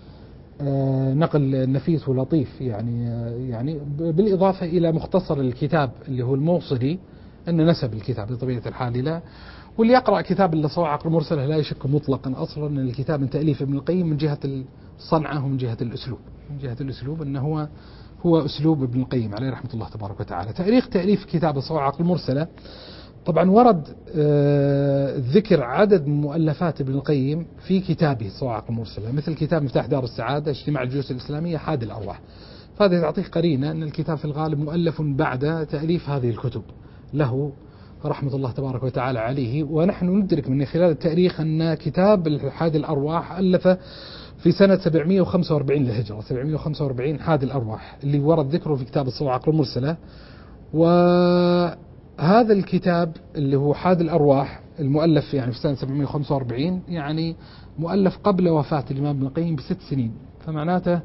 نقل نفيس ولطيف يعني بالإضافة إلى مختصر الكتاب اللي هو الموصلي أن نسب الكتاب بطبيعة الحال لا. واللي يقرأ كتاب الصواعق المرسلة لا يشك مطلقا أصلا أن الكتاب من تأليف ابن القيم من جهة الصنعة ومن جهة الأسلوب، أنه هو أسلوب ابن القيم عليه رحمة الله تبارك وتعالى. تأليف كتاب الصواعق المرسلة طبعا ورد ذكر عدد من مؤلفات ابن القيم في كتابه الصواعق المرسلة، مثل كتاب مفتاح دار السعادة، اجتماع الجيوش الإسلامية، حاد الأرواح. فهذا تعطيك قرينة أن الكتاب في الغالب مؤلف بعد تأليف هذه الكتب له رحمة الله تبارك وتعالى عليه. ونحن ندرك من خلال التاريخ أن كتاب حاد الأرواح ألف في سنة 745 للهجرة، 745 حاد الأرواح اللي ورد ذكره في كتاب الصواعق المرسلة. وهذا الكتاب اللي هو حاد الأرواح المؤلف يعني في سنة 745 يعني مؤلف قبل وفاة الإمام ابن القيم ب6 سنين، فمعناته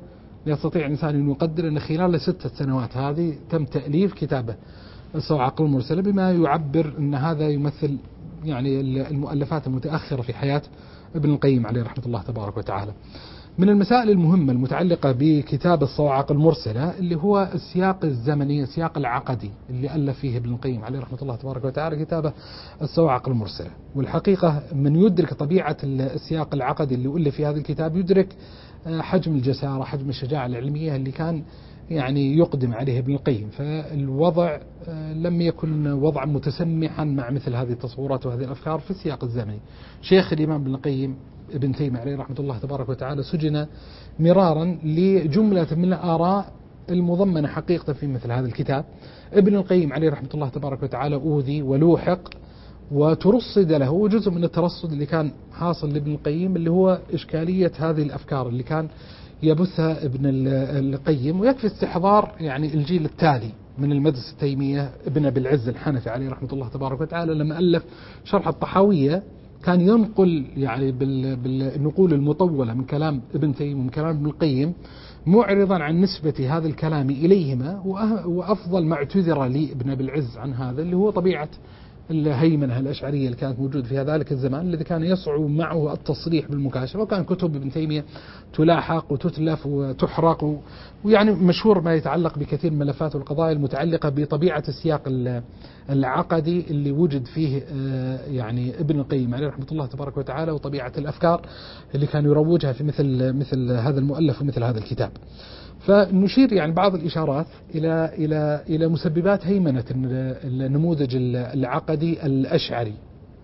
يستطيع الإنسان أن يقدر أن خلال 6 سنوات هذه تم تأليف كتابه الصواعق المرسلة، بما يعبر أن هذا يمثل يعني المؤلفات المتأخرة في حياة ابن القيم عليه رحمة الله تبارك وتعالى. من المسائل المهمة المتعلقة بكتاب الصواعق المرسلة اللي هو السياق الزمني، السياق العقدي اللي ألف فيه ابن القيم عليه رحمة الله تبارك وتعالى كتابه الصواعق المرسلة. والحقيقة من يدرك طبيعة السياق العقدي اللي ألف في هذا الكتاب يدرك حجم الجسارة، حجم الشجاعة العلمية اللي كان يعني يقدم عليه ابن القيم. فالوضع لم يكن وضعا متسمحا مع مثل هذه التصورات وهذه الأفكار في السياق الزمني. شيخ الإمام ابن القيم ابن تيمية عليه رحمة الله تبارك وتعالى سجن مرارا لجملة من الآراء المضمنة حقيقة في مثل هذا الكتاب. ابن القيم عليه رحمة الله تبارك وتعالى أوذي ولوحق وترصد له، وجزء من الترصد اللي كان حاصل لابن القيم اللي هو إشكالية هذه الأفكار اللي كان يبثها ابن القيم. ويكفي استحضار يعني الجيل التالي من المدرسة التيمية ابن أبي العز الحنفي عليه رحمة الله تبارك وتعالى لما ألف شرح الطحاوية كان ينقل يعني بالنقول المطولة من كلام ابن تيمية ومن كلام ابن القيم، معرضا عن نسبة هذا الكلام إليهما. وأفضل ما اعتذر لي ابن أبي العز عن هذا اللي هو طبيعة الهيمنة الأشعرية اللي كانت موجودة في ذلك الزمان، الذي كان يصعب معه التصريح بالمكاشفة، وكان كتب ابن تيمية تلاحق وتتلف وتحرق، ويعني مشهور ما يتعلق بكثير من الملفات والقضايا المتعلقة بطبيعة السياق العقدي اللي وجد فيه يعني ابن القيم عليه رحمة الله تبارك وتعالى، وطبيعة الأفكار اللي كان يروجها في مثل هذا المؤلف ومثل هذا الكتاب. فنشير يعني بعض الإشارات إلى مسببات هيمنة النموذج العقدي الأشعري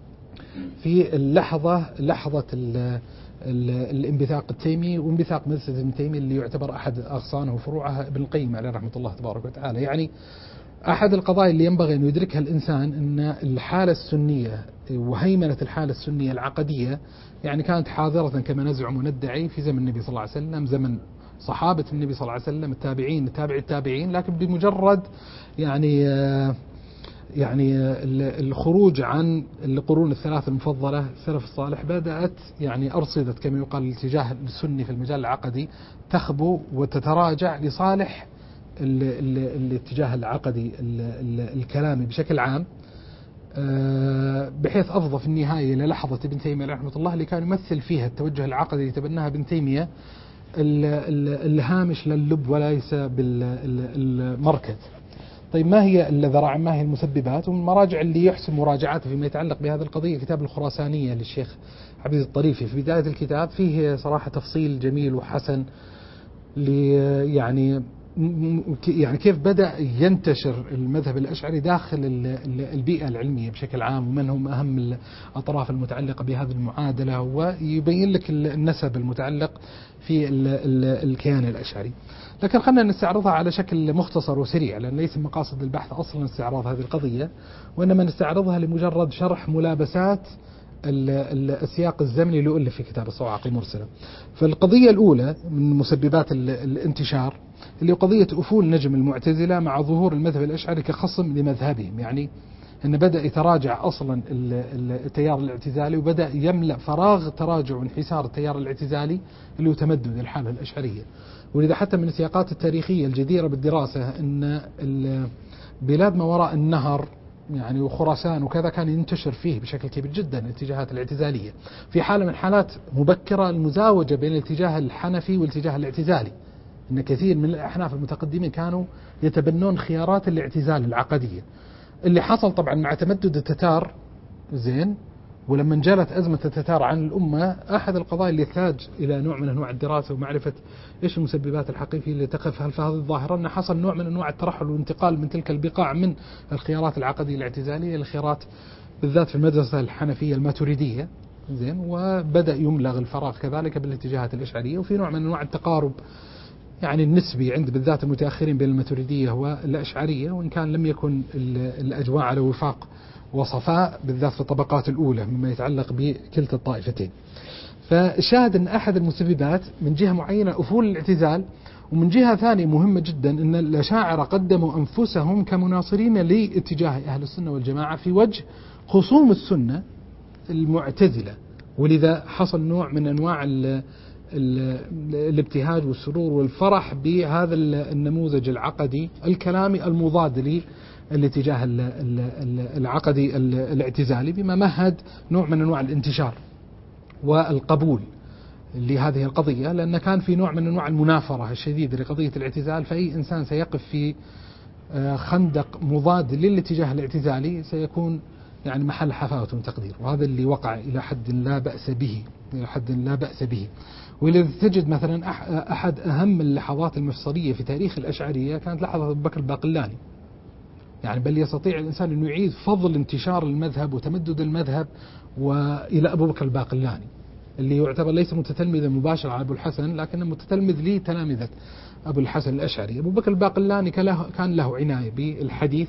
في لحظة الانبثاق التيمي وانبثاق مدرسة ابن تيمية اللي يعتبر أحد أغصانه وفروعها ابن القيم عليه رحمة الله تبارك وتعالى. يعني أحد القضايا اللي ينبغي أن يدركها الإنسان أن الحالة السنية وهيمنة الحالة السنية العقدية يعني كانت حاضرة كما نزعم وندعي في زمن النبي صلى الله عليه وسلم، زمن صحابة النبي صلى الله عليه وسلم، التابعين، التابعين، لكن بمجرد يعني الخروج عن القرون الثلاث المفضلة السلف الصالح بدأت يعني أرصدت كما يقال الاتجاه السني في المجال العقدي تخبو وتتراجع لصالح الاتجاه العقدي الكلامي بشكل عام، بحيث أفضى في النهاية إلى لحظة ابن تيمية رحمة الله اللي كان يمثل فيها التوجه العقدي اللي تبناها ابن تيمية الهامش للب وليس بالمركز. طيب ما هي الذرائع، ما هي المسببات؟ ومن المراجع اللي يحسن مراجعته فيما يتعلق بهذه القضية كتاب الخراسانية للشيخ عبيد الطريفي. في بداية الكتاب فيه صراحة تفصيل جميل وحسن يعني كيف بدأ ينتشر المذهب الأشعري داخل البيئة العلمية بشكل عام، ومن هم أهم الأطراف المتعلقة بهذه المعادلة، ويبين لك النسب المتعلق في الكيان الأشعري. لكن خلنا نستعرضها على شكل مختصر وسريع، لأن ليس مقاصد البحث أصلا استعراض هذه القضية، وإنما نستعرضها لمجرد شرح ملابسات السياق الزمني اللي ألف في كتاب الصواعق المرسلة. فالقضية الأولى من مسببات الانتشار اللي قضية أفول نجم المعتزلة مع ظهور المذهب الأشعري كخصم لمذهبهم، يعني أن بدأ يتراجع أصلا التيار الاعتزالي، وبدأ يملأ فراغ تراجع وانحسار التيار الاعتزالي اللي هو تمدد الحالة الأشعرية. ولذا حتى من السياقات التاريخية الجديرة بالدراسة أن بلاد ما وراء النهر يعني وخراسان وكذا كان ينتشر فيه بشكل كبير جدا الاتجاهات الاعتزالية، في حالة من حالات مبكرة المزاوجة بين الاتجاه الحنفي والاتجاه الاعتزالي، أن كثير من الأحناف المتقدمين كانوا يتبنون خيارات الاعتزال العقدية. اللي حصل طبعا مع تمدد التتار زين، ولما انجلت أزمة التتار عن الأمة، أحد القضايا اللي يحتاج إلى نوع من أنواع الدراسة ومعرفة إيش المسببات الحقيقية اللي تقف هل في هذه الظاهرة، أن حصل نوع من أنواع الترحل والانتقال من تلك البقاع من الخيارات العقدية الاعتزالية إلى الخيارات بالذات في المدرسة الحنفية الماتريدية زين، وبدأ يملغ الفراغ كذلك بالاتجاهات الأشعرية، وفي نوع من أنواع التقارب يعني النسبي عند بالذات المتأخرين بين الماتريدية والأشعرية، وإن كان لم يكن الأجواء على وفاق وصفاء بالذات في الطبقات الأولى مما يتعلق بكلتا الطائفتين. فشاهد أن أحد المسببات من جهة معينة أفول الاعتزال، ومن جهة ثانية مهمة جدا أن الأشاعرة قدموا أنفسهم كمناصرين لاتجاه أهل السنة والجماعة في وجه خصوم السنة المعتزلة، ولذا حصل نوع من أنواع الابتهاج والسرور والفرح بهذا النموذج العقدي الكلامي المضاد للاتجاه العقدي الاعتزالي، بما مهد نوع من أنواع الانتشار والقبول لهذه القضية، لأن كان في نوع من أنواع المنافرة الشديدة لقضية الاعتزال، فأي إنسان سيقف في خندق مضاد للاتجاه الاعتزالي سيكون يعني محل حفاوة وتقدير، وهذا اللي وقع إلى حد لا بأس به، إلى حد لا بأس به. ولذا تجد مثلا أحد أهم اللحظات المفصلية في تاريخ الأشعرية كانت لحظة أبو بكر الباقلاني، يعني بل يستطيع الإنسان أن يعيد فضل انتشار المذهب وتمدد المذهب وإلى أبو بكر الباقلاني، اللي يعتبر ليس متتلمذا مباشرة على أبو الحسن، لكنه متتلمذ لتلامذة أبو الحسن الأشعري. أبو بكر الباقلاني كان له عناية بالحديث،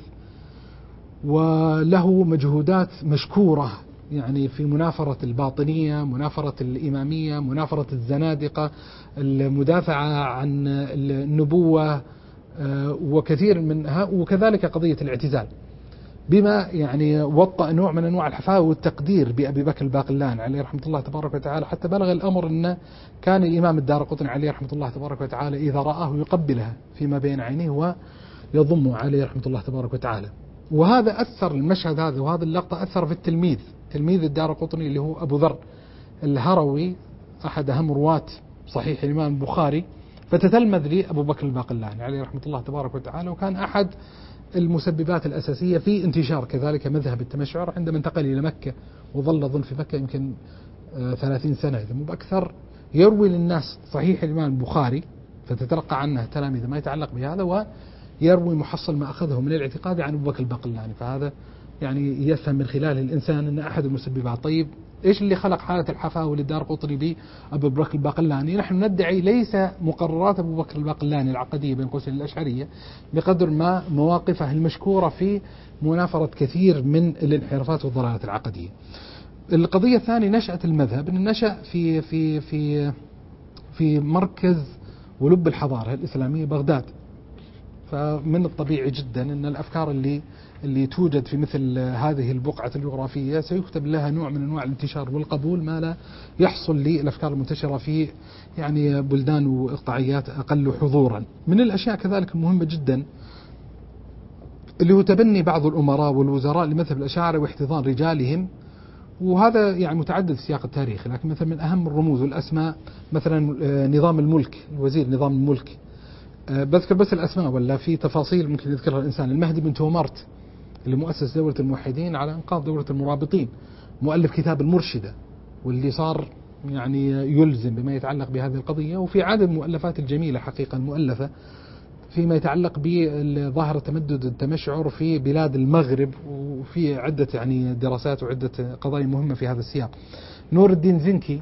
وله مجهودات مشكورة يعني في منافرة الباطنية، منافرة الإمامية، منافرة الزنادقة، المدافعة عن النبوة، وكثير منها، وكذلك قضية الاعتزال، بما يعني وطأ نوع من أنواع الحفاوة والتقدير بأبي بكر الباقلاني عليه رحمة الله تبارك وتعالى، حتى بلغ الأمر أن كان الإمام الدارقطني عليه رحمة الله تبارك وتعالى إذا رآه يقبلها فيما بين عينيه ويضم عليه رحمة الله تبارك وتعالى. وهذا أثر المشهد هذا وهذا اللقطة أثر في تلميذ الدارقطني اللي هو أبو ذر الهروي، أحد أهم رواة صحيح الإمام البخاري، فتتلمذ لي أبو بكر الباقلاني عليه رحمة الله تبارك وتعالى، وكان أحد المسببات الأساسية في انتشار كذلك مذهب التمشعر عندما انتقل إلى مكة، وظل أظن في مكة يمكن 30 سنة إذا مو بأكثر، يروي للناس صحيح الإمام البخاري فتتلقى عنه تلاميذ ما يتعلق بهذا، ويروي محصل ما أخذه من الاعتقاد عن أبو بكر الباقلاني. فهذا يعني يفهم من خلاله الإنسان أن أحد المسببات. طيب إيش اللي خلق حالة الحفاوة للدارقطني بأبو بكر الباقلاني؟ نحن ندعي ليس مقررات أبو بكر الباقلاني العقدية بين قوسين الأشعرية بقدر ما مواقفه المشكورة في منافرة كثير من الانحرافات والضلالات العقدية. القضية الثانية نشأة المذهب، إن نشأ في مركز ولب الحضارة الإسلامية بغداد، فمن الطبيعي جدا أن الأفكار اللي توجد في مثل هذه البقعة الجغرافية سيكتب لها نوع من أنواع الانتشار والقبول، ما لا يحصل للأفكار المنتشرة في يعني بلدان وإقطاعيات أقل حضورا. من الأشياء كذلك المهمة جدا اللي هو تبني بعض الأمراء والوزراء لمذهب الأشاعرة واحتضان رجالهم، وهذا يعني متعدد في سياق التاريخ، لكن مثلا من أهم الرموز والأسماء مثلا نظام الملك، الوزير نظام الملك، بذكر بس الأسماء ولا في تفاصيل ممكن يذكرها الإنسان. المهدي بن تومارت اللي مؤسس دولة الموحدين على إنقاذ دولة المرابطين، مؤلف كتاب المرشدة، واللي صار يعني يلزم بما يتعلق بهذه القضية، وفي عدد مؤلفات الجميلة حقيقة المؤلفة فيما يتعلق بظاهرة تمدد التمشعر في بلاد المغرب، وفي عدة يعني دراسات وعدة قضايا مهمة في هذا السياق. نور الدين زنكي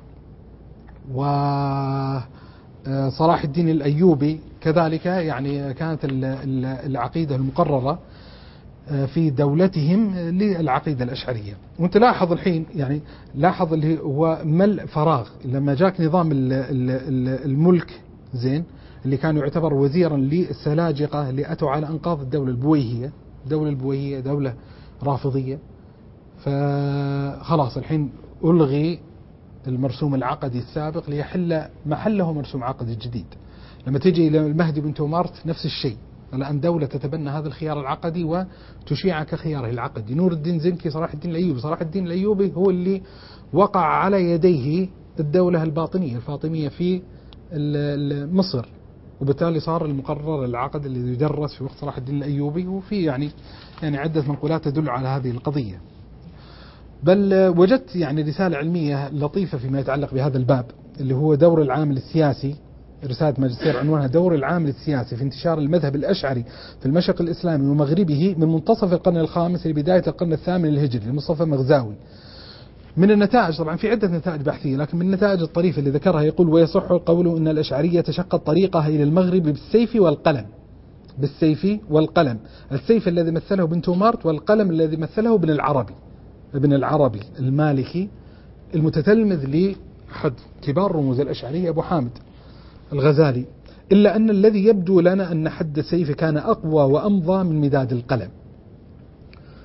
وصلاح الدين الأيوبي كذلك يعني كانت العقيدة المقررة في دولتهم للعقيدة الأشعرية. وانت لاحظ الحين يعني لاحظ اللي هو ملء فراغ لما جاك نظام الملك زين، اللي كان يعتبر وزيرا للسلاجقة اللي أتوا على أنقاض الدولة البويهية. الدولة البويهية دولة رافضية، فخلاص الحين ألغي المرسوم العقدي السابق ليحل محله مرسوم عقدي جديد. لما تجي إلى المهدي بن تومارت نفس الشيء، الآن دولة تتبنى هذا الخيار العقدي وتشيع كخياره العقدي. نور الدين زنكي صلاح الدين الأيوبي، صلاح الدين الأيوبي هو اللي وقع على يديه الدولة الباطنية الفاطمية في مصر، وبالتالي صار المقرر العقد اللي يدرس في وقت صلاح الدين الأيوبي، وفي يعني عدة منقولات تدل على هذه القضية. بل وجدت يعني رسالة علمية لطيفة فيما يتعلق بهذا الباب، اللي هو دور العامل السياسي، رسالة ماجستير عنوانها دور العامل السياسي في انتشار المذهب الأشعري في المشرق الإسلامي ومغربه من منتصف القرن الخامس لبداية القرن الثامن الهجري لمصطفى مغزاوي. من النتائج طبعا في عدة نتائج بحثية، لكن من النتائج الطريفة اللي ذكرها يقول: ويصح القول أن الأشعرية شقت طريقها إلى المغرب بالسيف والقلم. بالسيف والقلم، السيف الذي مثله ابن تومارت، والقلم الذي مثله ابن العربي المالكي المتتلمذ لأحد كبار رموز الأشعرية أبو حامد الغزالي. إلا أن الذي يبدو لنا أن حد السيف كان أقوى وأمضى من مداد القلم.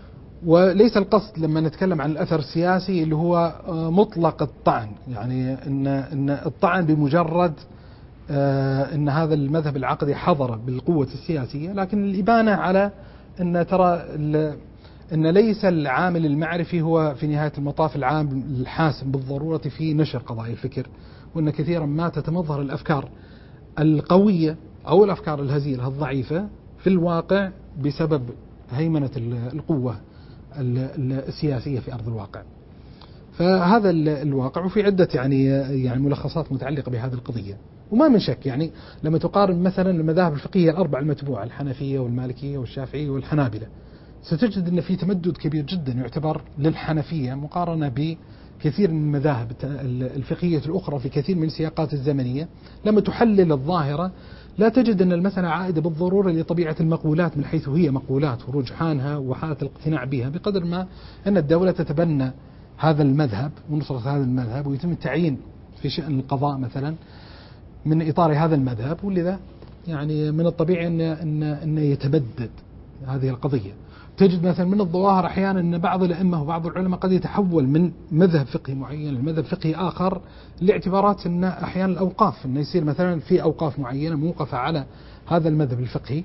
وليس القصد لما نتكلم عن الأثر السياسي اللي هو مطلق الطعن، يعني إن الطعن بمجرد أن هذا المذهب العقدي حضر بالقوة السياسية، لكن الإبانة على أن ترى أن ليس العامل المعرفي هو في نهاية المطاف العامل الحاسم بالضرورة في نشر قضايا الفكر، وأن كثيرا ما تتمظهر الأفكار القوية أو الأفكار الهزيلة الضعيفة في الواقع بسبب هيمنة القوة السياسية في أرض الواقع. فهذا الواقع، وفي عدة يعني ملخصات متعلقة بهذه القضية. وما من شك يعني لما تقارن مثلا المذاهب الفقهية الأربع المتبوعة، الحنفية والمالكية والشافعية والحنابلة، ستجد أن في تمدد كبير جدا يعتبر للحنفية مقارنة بكثير من المذاهب الفقهية الأخرى في كثير من السياقات الزمنية. لما تحلل الظاهرة لا تجد أن المسألة عائدة بالضرورة لطبيعة المقولات من حيث هي مقولات ورجحانها وحالة الاقتناع بها، بقدر ما أن الدولة تتبنى هذا المذهب ونصرة هذا المذهب، ويتم التعيين في شأن القضاء مثلا من إطار هذا المذهب. ولذا يعني من الطبيعي أن يتبدد هذه القضية. تجد مثلا من الظواهر أحيانا أن بعض الأئمة وبعض العلماء قد يتحول من مذهب فقهي معين لمذهب فقهي آخر لاعتبارات أن أحيانا الأوقاف، أنه يصير مثلا في أوقاف معينة موقفة على هذا المذهب الفقهي،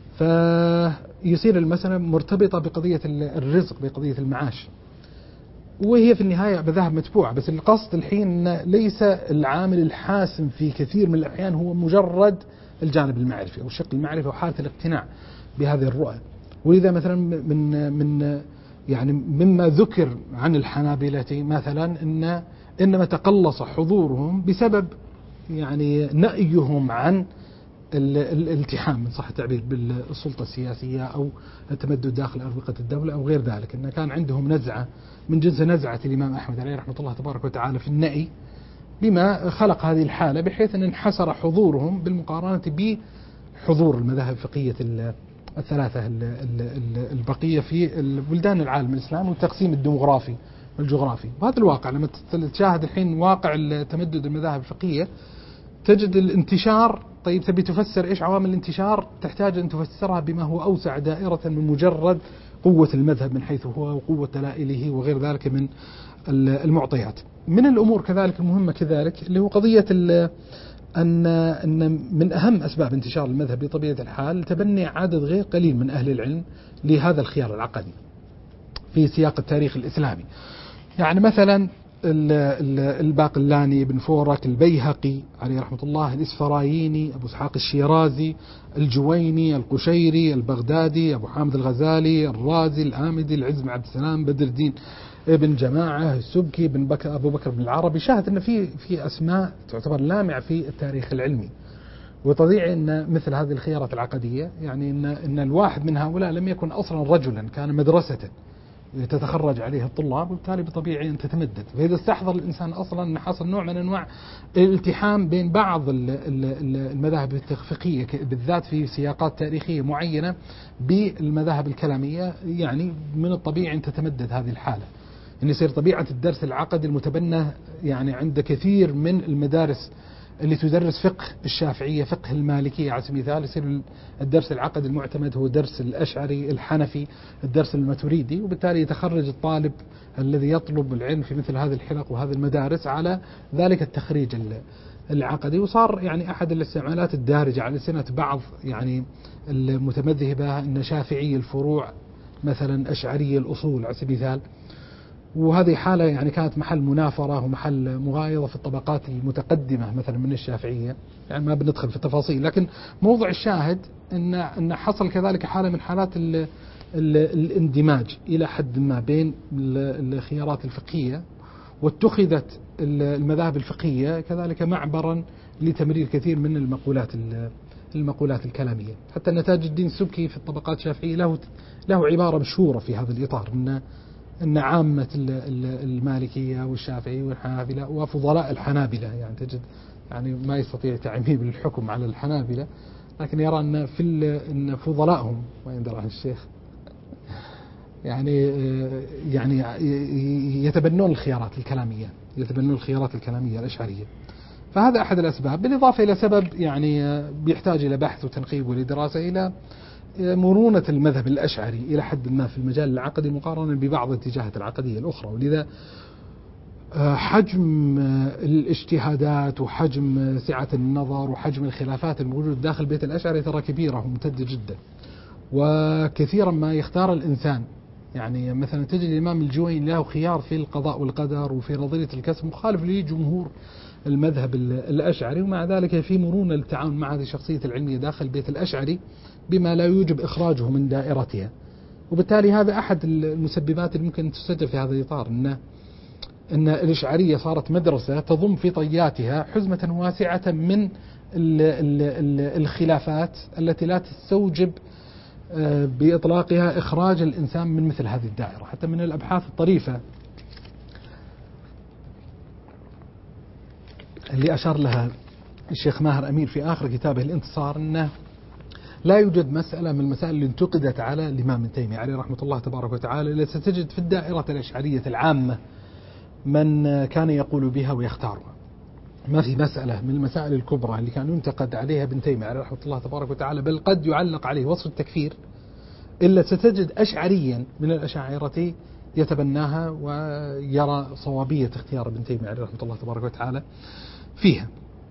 فيصير المسألة مرتبطة بقضية الرزق، بقضية المعاش، وهي في النهاية مذاهب متبوعة. بس القصد الحين ليس العامل الحاسم في كثير من الأحيان هو مجرد الجانب المعرفي أو الشق المعرفي وحالة الاقتناع بهذه الرؤى. ولذا مثلا من يعني مما ذكر عن الحنابلة مثلا إنما تقلص حضورهم بسبب يعني نأيهم عن الالتحام من صح التعبير بالسلطة السياسية أو التمدد داخل أربقة الدولة أو غير ذلك، إن كان عندهم نزعة من جنس نزعة الإمام أحمد عليه رحمة الله تبارك وتعالى في النأي، بما خلق هذه الحالة بحيث أن انحسر حضورهم بالمقارنة بحضور المذاهب الفقهية الثلاثة البقية في البلدان العالم الإسلامي والتقسيم الديموغرافي والجغرافي. وهذا الواقع لما تشاهد الحين واقع تمدد المذاهب الفقهية تجد الانتشار. طيب تبي تفسر إيش عوامل الانتشار؟ تحتاج أن تفسرها بما هو أوسع دائرة من مجرد قوة المذهب من حيث هو وقوة دلائله وغير ذلك من المعطيات. من الأمور كذلك المهمة كذلك اللي هو قضية أن من أهم أسباب انتشار المذهب بطبيعة الحال تبني عدد غير قليل من أهل العلم لهذا الخيار العقدي في سياق التاريخ الإسلامي. يعني مثلا الباقلاني، ابن فورك، البيهقي عليه رحمة الله، الإسفرايني، أبو إسحاق الشيرازي، الجويني، القشيري، البغدادي، أبو حامد الغزالي، الرازي، الآمدي، العز بن عبد السلام، بدر الدين ابن جماعة، السبكي، أبو بكر بن العربي. شاهد أن في أسماء تعتبر لامعة في التاريخ العلمي. وطبيعي أن مثل هذه الخيارات العقدية يعني أن الواحد من هؤلاء لم يكن أصلا رجلا، كان مدرسة تتخرج عليها الطلاب، وبالتالي بطبيعي أن تتمدد. فإذا استحضر الإنسان أصلا أن حصل نوع من أنواع الالتحام بين بعض المذاهب الفقهية بالذات في سياقات تاريخية معينة بالمذاهب الكلامية، يعني من الطبيعي أن تتمدد هذه الحالة، أن يصير طبيعة الدرس العقدي المتبنى يعني عند كثير من المدارس اللي تدرس فقه الشافعية، فقه المالكية على سبيل المثال، يصير الدرس العقدي المعتمد هو درس الأشعري، الحنفي، الدرس الماتريدي، وبالتالي يتخرج الطالب الذي يطلب العلم في مثل هذه الحلق وهذه المدارس على ذلك التخريج العقدي. وصار يعني أحد الاستعمالات الدارجة على سنة بعض يعني المتمذهبة أن شافعي الفروع مثلا أشعري الأصول على سبيل المثال. وهذه حالة يعني كانت محل منافرة ومحل مغايرة في الطبقات المتقدمة مثلا من الشافعية، يعني ما بندخل في التفاصيل، لكن موضع الشاهد أن حصل كذلك حالة من حالات الاندماج إلى حد ما بين الخيارات الفقهية، واتخذت المذاهب الفقهية كذلك معبرا لتمرير كثير من المقولات الكلامية. حتى أن تاج الدين السبكي في الطبقات الشافعية له عبارة مشهورة في هذا الإطار، أن عامة المالكية والشافعي والحنابلة وفضلاء الحنابلة، يعني تجد يعني ما يستطيع تعميم الحكم على الحنابلة، لكن يرى أن فضلائهم وين دراه الشيخ يعني يتبنون الخيارات الكلامية الأشعرية. فهذا أحد الأسباب، بالإضافة إلى سبب يعني بيحتاج إلى بحث وتنقيب ولدراسة، إلى مرونة المذهب الأشعري إلى حد ما في المجال العقدي مقارنة ببعض الاتجاهات العقدية الأخرى، ولذا حجم الاجتهادات وحجم سعة النظر وحجم الخلافات الموجودة داخل بيت الأشعري ترى كبيرة وممتدة جدا. وكثيرا ما يختار الإنسان، يعني مثلا تجد الإمام الجويني له خيار في القضاء والقدر وفي نظرية الكسب مخالف لجمهور المذهب الأشعري، ومع ذلك في مرونة للتعاون مع هذه الشخصية العلمية داخل بيت الأشعري بما لا يوجب إخراجه من دائرتها. وبالتالي هذا أحد المسببات اللي ممكن تسجل في هذا الإطار، أن الأشعرية صارت مدرسة تضم في طياتها حزمة واسعة من الخلافات التي لا تستوجب بإطلاقها إخراج الإنسان من مثل هذه الدائرة. حتى من الأبحاث الطريفة اللي أشار لها الشيخ ماهر أمين في آخر كتابه الانتصار، أنه لا يوجد مسألة من المسائل اللي انتقدت على الإمام ابن تيمية عليه رحمة الله تبارك وتعالى إلا ستجد في الدائرة الأشعرية العامة من كان يقول بها ويختارها. ما في مسألة من المسائل الكبرى اللي كان ينتقد عليها ابن تيمية عليه رحمة الله تبارك وتعالى، بل قد يعلق عليه وصف التكفير، إلا ستجد أشعريا من الأشاعرة يتبناها ويرى صوابية اختيار ابن تيمية عليه رحمة الله تبارك وتعالى فيها.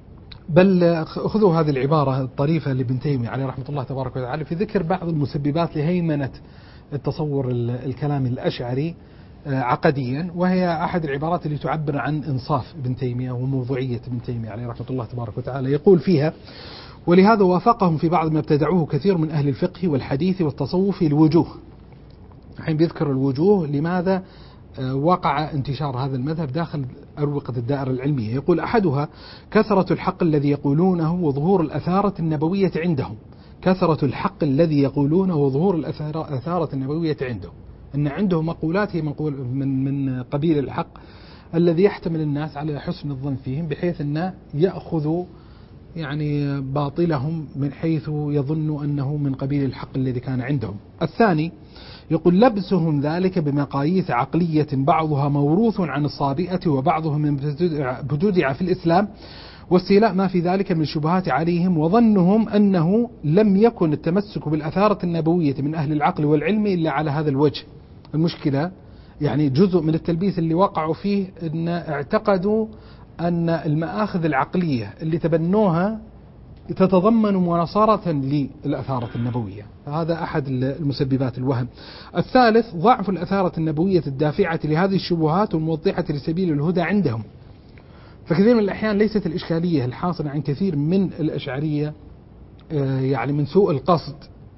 بل خذوا هذه العبارة الطريفة لابن تيمية عليه رحمة الله تبارك وتعالى في ذكر بعض المسببات لهيمنة التصور الكلامي الأشعري عقديا، وهي أحد العبارات اللي تعبر عن إنصاف ابن تيمية وموضوعية ابن تيمية عليه رحمة الله تبارك وتعالى. يقول فيها: ولهذا وافقهم في بعض ما ابتدعوه كثير من أهل الفقه والحديث والتصوف الوجوه. الحين بيذكر الوجوه لماذا وقع انتشار هذا المذهب داخل أروقة الدائرة العلمية. يقول: أحدها كثرة الحق الذي يقولونه وظهور الأثارة النبوية عندهم. كثرة الحق الذي يقولونه وظهور الأثارة النبوية عندهم، أن عندهم مقولات هي من قبيل الحق الذي يحتمل الناس على حسن الظن فيهم، بحيث أن يأخذوا يعني باطلهم من حيث يظن أنه من قبيل الحق الذي كان عندهم. الثاني يقول: لبسهم ذلك بمقاييس عقلية بعضها موروث عن الصابئة وبعضها من ابتدع في الإسلام، واستيلاء ما في ذلك من الشبهات عليهم، وظنهم أنه لم يكن التمسك بالأثارة النبوية من أهل العقل والعلم إلا على هذا الوجه. المشكلة يعني جزء من التلبيس اللي وقعوا فيه أن اعتقدوا أن المآخذ العقلية اللي تبنوها تتضمن مناصرة للأثارة النبوية. هذا أحد المسببات الوهم. الثالث ضعف الأثارة النبوية الدافعة لهذه الشبهات والموضحة لسبيل الهدى عندهم. فكثير من الأحيان ليست الإشكالية الحاصلة عن كثير من الأشعرية يعني من سوء القصد،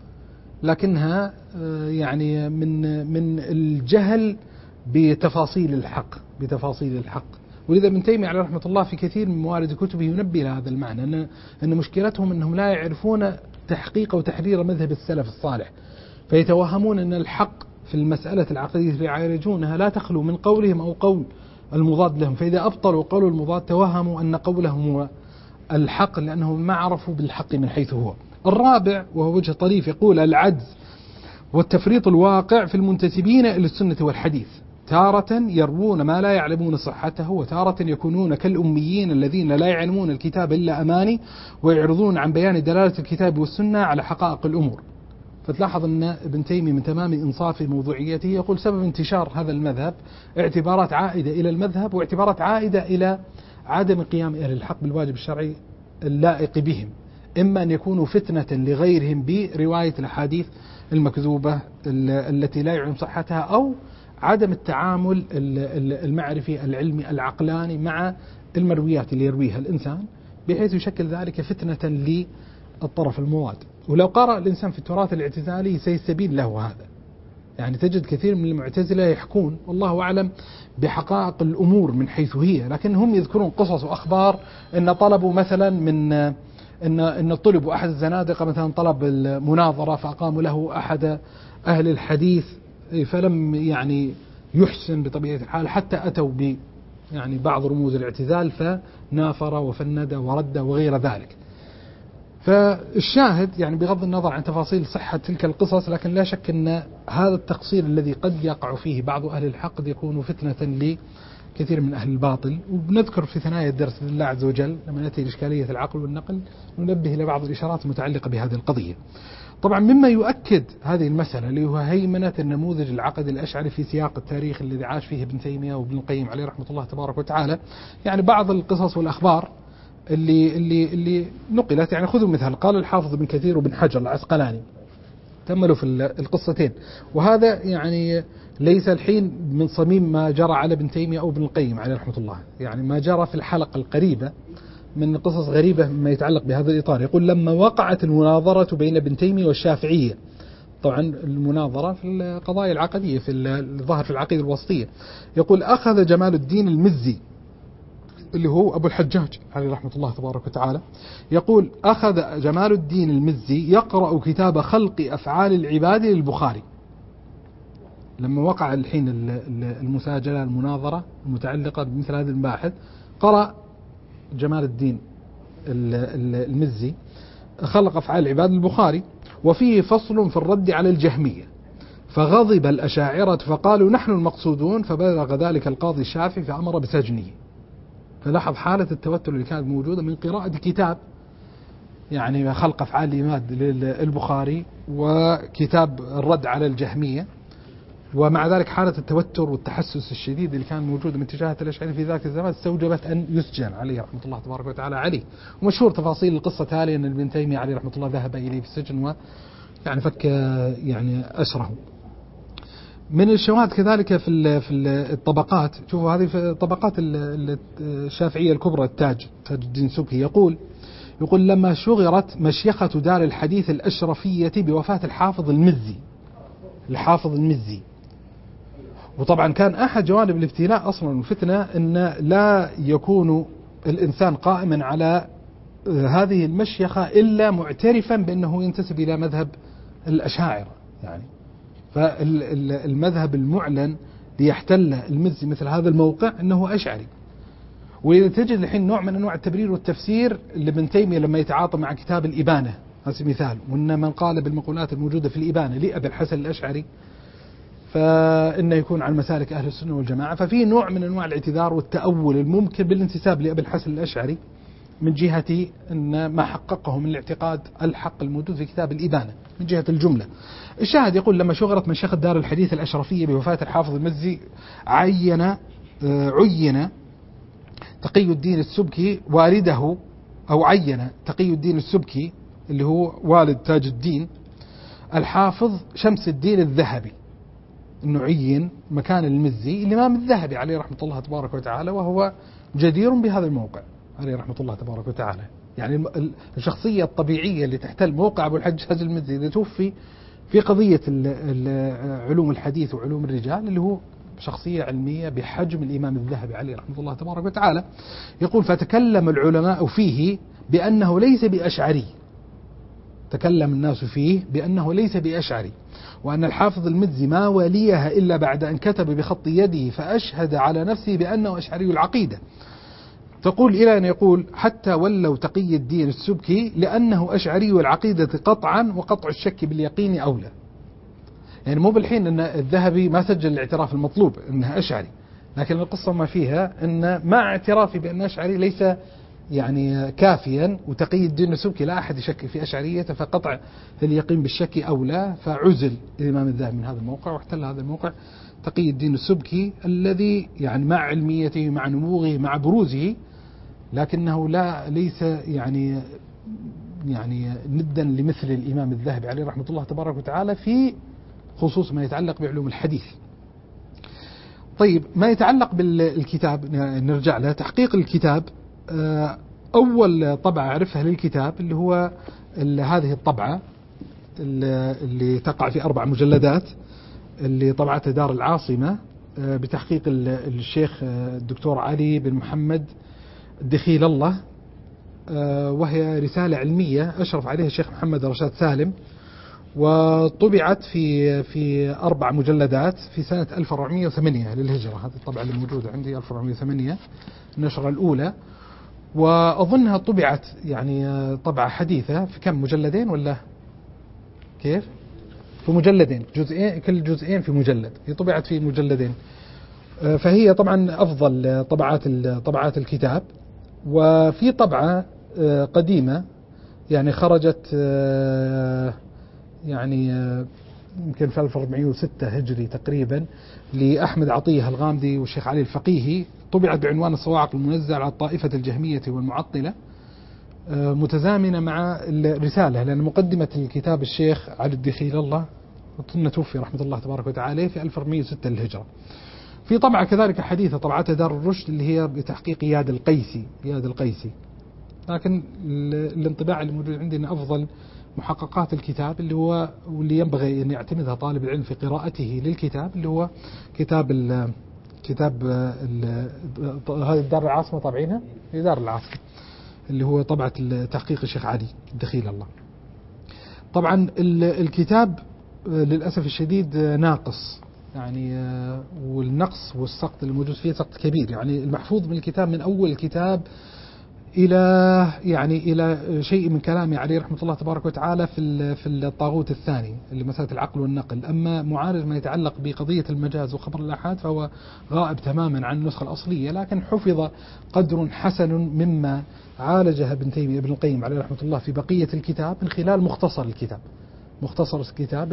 لكنها يعني من الجهل بتفاصيل الحق. ولذا ابن تيمية عليه رحمة الله في كثير من موارد كتبه ينبه لهذا المعنى، أن مشكلتهم أنهم لا يعرفون تحقيق وتحرير مذهب السلف الصالح، فيتوهمون أن الحق في المسألة العقدية اللي يعالجونها لا تخلو من قولهم أو قول المضاد لهم، فإذا أبطلوا قول المضاد توهموا أن قولهم هو الحق لأنهم ما عرفوا بالحق من حيث هو. الرابع وهو وجه طريف، يقول: العجز والتفريط الواقع في المنتسبين إلى السنة والحديث، تارة يروون ما لا يعلمون صحته، وتارة يكونون كالأميين الذين لا يعلمون الكتاب إلا أماني، ويعرضون عن بيان دلالة الكتاب والسنة على حقائق الأمور. فتلاحظ أن ابن تيمية من تمام إنصاف موضوعيته يقول سبب انتشار هذا المذهب اعتبارات عائدة إلى المذهب، واعتبارات عائدة إلى عدم قيام أهل الحق بالواجب الشرعي اللائق بهم، إما أن يكونوا فتنة لغيرهم برواية الأحاديث المكذوبة التي لا يعلم صحتها، أو عدم التعامل المعرفي العلمي العقلاني مع المرويات اللي يرويها الإنسان، بحيث يشكل ذلك فتنة للطرف المضاد. ولو قرأ الإنسان في التراث الاعتزالي سيستبين له هذا. يعني تجد كثير من المعتزلة يحكون والله أعلم بحقائق الأمور من حيث هي، لكن هم يذكرون قصص وأخبار أن طلبوا مثلا من أن طلبوا أحد الزنادقة مثلا طلب المناظرة، فأقاموا له أحد أهل الحديث فلم يعني يحسن بطبيعة الحال، حتى أتوا ب يعني بعض رموز الاعتزال فنافر وفند ورد وغير ذلك. فالشاهد يعني بغض النظر عن تفاصيل صحة تلك القصص، لكن لا شك أن هذا التقصير الذي قد يقع فيه بعض أهل الحق قد يكون فتنة لكثير من أهل الباطل. وبنذكر في ثنايا الدرس لله عز وجل لما نأتي لإشكالية العقل والنقل ننبه إلى بعض الإشارات المتعلقة بهذه القضية. طبعا مما يؤكد هذه المسألة اللي هو هيمنة النموذج العقدي الأشعري في سياق التاريخ الذي عاش فيه ابن تيمية وابن القيم عليه رحمة الله تبارك وتعالى، يعني بعض القصص والأخبار اللي نقلت. يعني خذوا مثال، قال الحافظ ابن كثير وابن حجر العسقلاني تأملوا في القصتين، وهذا يعني ليس الحين من صميم ما جرى على ابن تيمية أو ابن القيم عليه رحمة الله، يعني ما جرى في الحلقة القريبة من قصص غريبة مما يتعلق بهذا الإطار. يقول لما وقعت المناظرة بين ابن تيمية والشافعية، طبعا المناظرة في القضايا العقدية في الظاهر في العقيدة الوسطية، يقول أخذ جمال الدين المزي اللي هو أبو الحجاج عليه رحمة الله تبارك وتعالى، يقول أخذ جمال الدين المزي يقرأ كتاب خلق أفعال العباد للبخاري. لما وقع الحين المساجلة المناظرة المتعلقة بمثل هذه المباحث، قرأ جمال الدين المزي خلق أفعال العباد للبخاري، وفيه فصل في الرد على الجهمية، فغضب الأشاعرة فقالوا نحن المقصودون، فبلغ ذلك القاضي الشافعي فأمر بسجنه. فلاحظ حالة التوتر اللي كانت موجودة من قراءة كتاب يعني خلق أفعال العباد للبخاري وكتاب الرد على الجهمية، ومع ذلك حالة التوتر والتحسس الشديد اللي كان موجود من اتجاه الأشاعرة في ذاك الزمان استوجبت أن يسجن عليه رحمة الله تبارك وتعالى عليه. ومشهور تفاصيل القصة تالي أن ابن تيمية عليه رحمة الله ذهب إليه في السجن ويعني فك يعني أسره. من الشواهد كذلك في الطبقات، شوفوا هذه في طبقات الشافعية الكبرى تاج الدين سبكي، يقول لما شغرت مشيخة دار الحديث الأشرفية بوفاة الحافظ المزي، وطبعا كان أحد جوانب الابتلاء أصلا والفتنة أن لا يكون الإنسان قائما على هذه المشيخة إلا معترفا بأنه ينتسب إلى مذهب الأشاعرة. يعني فالمذهب المعلن ليحتل المزي مثل هذا الموقع أنه أشعري. وإذا تجد الحين نوع من أنواع التبرير والتفسير لابن تيمية لما يتعاطى مع كتاب الإبانة، هذا مثال، وإن من قال بالمقولات الموجودة في الإبانة لأبي الحسن الأشعري فإنه يكون عن مسالك أهل السنة والجماعة. ففي نوع من أنواع الاعتذار والتأول الممكن بالانتساب لأبي الحسن الأشعري من جهة أن ما حققه من الاعتقاد الحق الموجود في كتاب الإبانة من جهة الجملة. الشاهد يقول لما شغرت مشيخة دار الحديث الأشرفية بوفاة الحافظ المزي عين تقي الدين السبكي والده، أو عين تقي الدين السبكي اللي هو والد تاج الدين الحافظ شمس الدين الذهبي، أنه عين مكان المزي الإمام الذهبي عليه رحمة الله تبارك وتعالى، وهو جدير بهذا الموقع عليه رحمة الله تبارك وتعالى. يعني الشخصية الطبيعية اللي تحتل موقع أبو الحجاج المزي إذا توفي في قضية علوم الحديث وعلوم الرجال اللي هو شخصية علمية بحجم الإمام الذهبي عليه رحمة الله تبارك وتعالى. يقول فتكلم العلماء فيه بأنه ليس بأشعري، تكلم الناس فيه بأنه ليس بأشعري، وأن الحافظ المزي ما وليها إلا بعد أن كتب بخط يده فأشهد على نفسه بأنه أشعري العقيدة. تقول إلى أن يقول حتى ولوا تقي الدين السبكي لأنه أشعري العقيدة قطعا، وقطع الشك باليقين أولى. يعني مو بالحين أن الذهبي ما سجل الاعتراف المطلوب أنها أشعري، لكن القصة ما فيها أن مع اعترافي بأن أشعري ليس يعني كافيا، وتقي الدين السبكي لا أحد يشك في أشعريته، فقطع اليقين بالشك أولى، فعزل الإمام الذهبي من هذا الموقع واحتل هذا الموقع تقي الدين السبكي الذي يعني مع علميته مع نموه مع بروزه، لكنه ليس يعني ندا لمثل الإمام الذهبي عليه رحمة الله تبارك وتعالى في خصوص ما يتعلق بعلوم الحديث. طيب ما يتعلق بالكتاب نرجع له. تحقيق الكتاب، أول طبعة أعرفها للكتاب اللي هو هذه الطبعة اللي تقع في 4 مجلدات اللي طبعتها دار العاصمة بتحقيق الشيخ الدكتور علي بن محمد دخيل الله، وهي رسالة علمية أشرف عليها الشيخ محمد رشاد سالم، وطبعت في 4 مجلدات في سنة 1408 للهجرة. هذه الطبعة اللي موجودة عندي 1408 النشرة الأولى، وأظنها طبعت يعني طبعة حديثة في كم مجلدين ولا كيف؟ في مجلدين، جزئين، كل جزئين في مجلد، هي طبعت في مجلدين. فهي طبعا أفضل طبعات الكتاب. وفي طبعة قديمة يعني خرجت يعني يمكن في 1406 هجري تقريبا، لأحمد عطية الغامدي والشيخ علي الفقيهي، طبعت بعنوان الصواعق المنزل على الطائفة الجهمية والمعطلة، متزامنة مع الرسالة، لأن مقدمة الكتاب الشيخ علي الدخيل الله توفي رحمة الله تبارك وتعالى في 1406 للهجرة. في طبعة كذلك حديثة طبعتها دار الرشد اللي هي بتحقيق إياد القيسي. لكن الانطباع اللي موجود عندي أن أفضل محققات الكتاب اللي هو واللي ينبغي أن يعتمدها طالب العلم في قراءته للكتاب اللي هو كتاب هذه الدار العاصمة طابعينها هي دار العاصمة، اللي هو طبعة تحقيق الشيخ علي الدخيل الله. طبعا الكتاب للأسف الشديد ناقص، يعني والنقص والسقط الموجود فيه سقط كبير. يعني المحفوظ من الكتاب من أول الكتاب إلى شيء من كلامي عليه رحمة الله تبارك وتعالى في الطاغوت الثاني اللي مسألة العقل والنقل. أما معالج ما يتعلق بقضية المجاز وخبر الآحاد فهو غائب تماما عن النسخة الأصلية، لكن حفظ قدر حسن مما عالجها ابن القيم عليه رحمة الله في بقية الكتاب من خلال مختصر الكتاب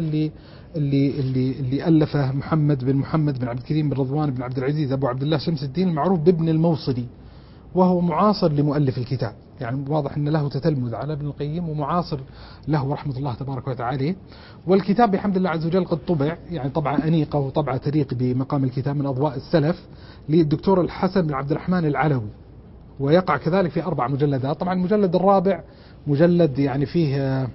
اللي ألفه محمد بن عبد الكريم بن رضوان بن عبد العزيز أبو عبد الله شمس الدين المعروف بابن الموصلي، وهو معاصر لمؤلف الكتاب. يعني واضح أن له تتلمذ على ابن القيم ومعاصر له رحمة الله تبارك وتعالى. والكتاب بحمد الله عز وجل قد طبع، يعني طبعة أنيقة وطبعة تليق بمقام الكتاب من أضواء السلف للدكتور الحسن بن عبد الرحمن العلوي، ويقع كذلك في 4 مجلدات. طبعا المجلد الرابع مجلد يعني فيه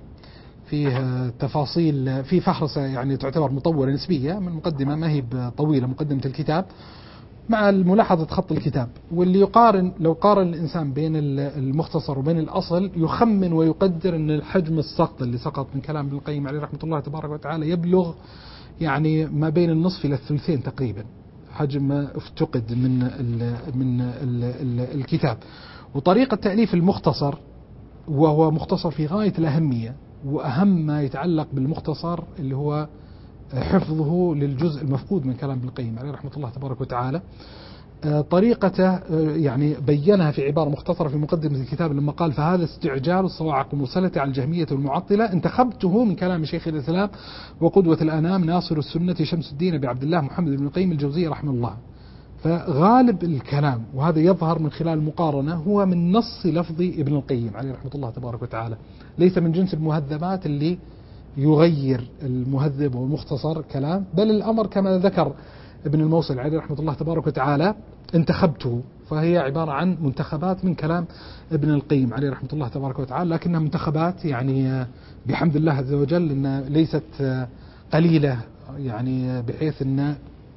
تفاصيل، في فهرسة يعني تعتبر مطولة نسبية من مقدمة ما هي طويلة مقدمة الكتاب، مع الملاحظة خط الكتاب. واللي لو قارن الإنسان بين المختصر وبين الأصل يخمن ويقدر أن الحجم السقط اللي سقط من كلام ابن القيم عليه رحمة الله تبارك وتعالى يبلغ يعني ما بين النصف إلى الثلثين تقريبا حجم ما افتقد من الكتاب. وطريقة تأليف المختصر وهو مختصر في غاية الأهمية، وأهم ما يتعلق بالمختصر اللي هو حفظه للجزء المفقود من كلام ابن القيم عليه رحمة الله تبارك وتعالى. طريقته يعني بينها في عبارة مختصرة في مقدمة الكتاب لما قال: فهذا استعجال الصواعق المرسلة على الجهمية والمعطلة انتخبته من كلام شيخ الإسلام وقدوة الأنام ناصر السنة شمس الدين أبي عبد الله محمد بن القيم الجوزية رحمه الله. فغالب الكلام، وهذا يظهر من خلال المقارنة، هو من نص لفظ ابن القيم عليه رحمة الله تبارك وتعالى، ليس من جنس المهذبات اللي يغير المهذب والمختصر كلام، بل الأمر كما ذكر ابن الموصل عليه رحمة الله تبارك وتعالى انتخبته، فهي عبارة عن منتخبات من كلام ابن القيم عليه رحمة الله تبارك وتعالى، لكنها منتخبات يعني بحمد الله عز وجل إنها ليست قليلة، يعني بحيث أن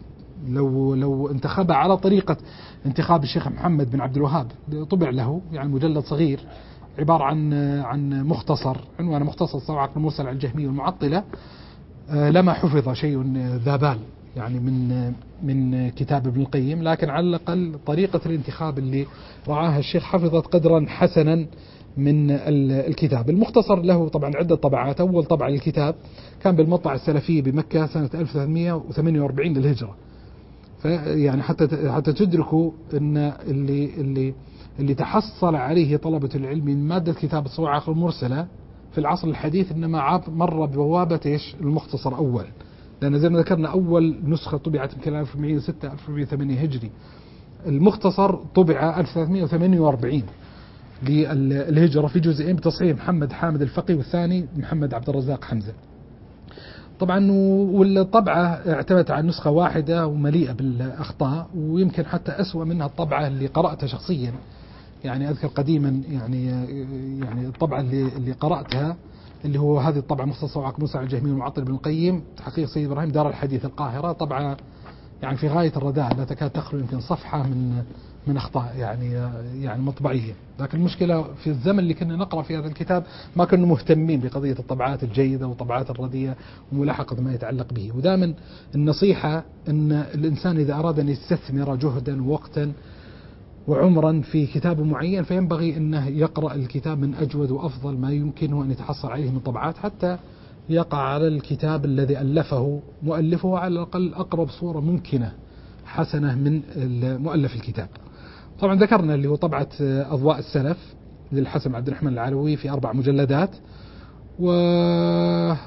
لو انتخبها على طريقة انتخاب الشيخ محمد بن عبد الوهاب طبع له يعني مجلد صغير عبارة عن مختصر عنوانه مختصر الصواعق المرسلة على الجهمية والمعطلة، لما حفظ شيء ذا بال يعني من كتاب ابن القيم، لكن على الأقل طريقة الانتخاب اللي رعاها الشيخ حفظت قدرا حسنا من الكتاب. المختصر له طبعا عدة طبعات. أول طبعة للكتاب كان بالمطبعة السلفية بمكة سنة 1348 للهجرة، فيعني حتى تدركوا ان اللي تحصل عليه طلبة العلم من مادة كتاب الصواعق المرسلة في العصر الحديث انما مر ببوابة ايش المختصر اول، لان زي ما ذكرنا اول نسخة طبعت يمكن 1406 1408 هجري، المختصر طبع 1348 للهجرة في جزئين بتصحيح محمد حامد الفقي والثاني محمد عبد الرزاق حمزة. طبعا والطبعة اعتمدت على نسخة واحدة ومليئة بالأخطاء، ويمكن حتى أسوأ منها الطبعة اللي قرأتها شخصيا. يعني أذكر قديما يعني الطبعة اللي قرأتها اللي هو هذه الطبعة مختصر صواعق مرسلة على الجهمية والمعطلة بن القيم تحقيق سيد إبراهيم دار الحديث القاهرة، طبعة يعني في غاية الرداء لا تكاد تخلو يمكن صفحة من أخطاء يعني مطبعية. لكن المشكلة في الزمن اللي كنا نقرأ في هذا الكتاب ما كنا مهتمين بقضية الطبعات الجيدة والطبعات الرديئة وملاحقة ما يتعلق به. ودائما النصيحة أن الإنسان إذا أراد أن يستثمر جهدا ووقتا وعمرا في كتاب معين فينبغي أنه يقرأ الكتاب من أجود وأفضل ما يمكنه أن يتحصل عليه من طبعات، حتى يقع على الكتاب الذي ألفه مؤلفه على الأقل أقرب صورة ممكنة حسنة من مؤلف الكتاب. طبعا ذكرنا اللي هو طبعة أضواء السلف للحسن عبد الرحمن العلوي في 4 مجلدات،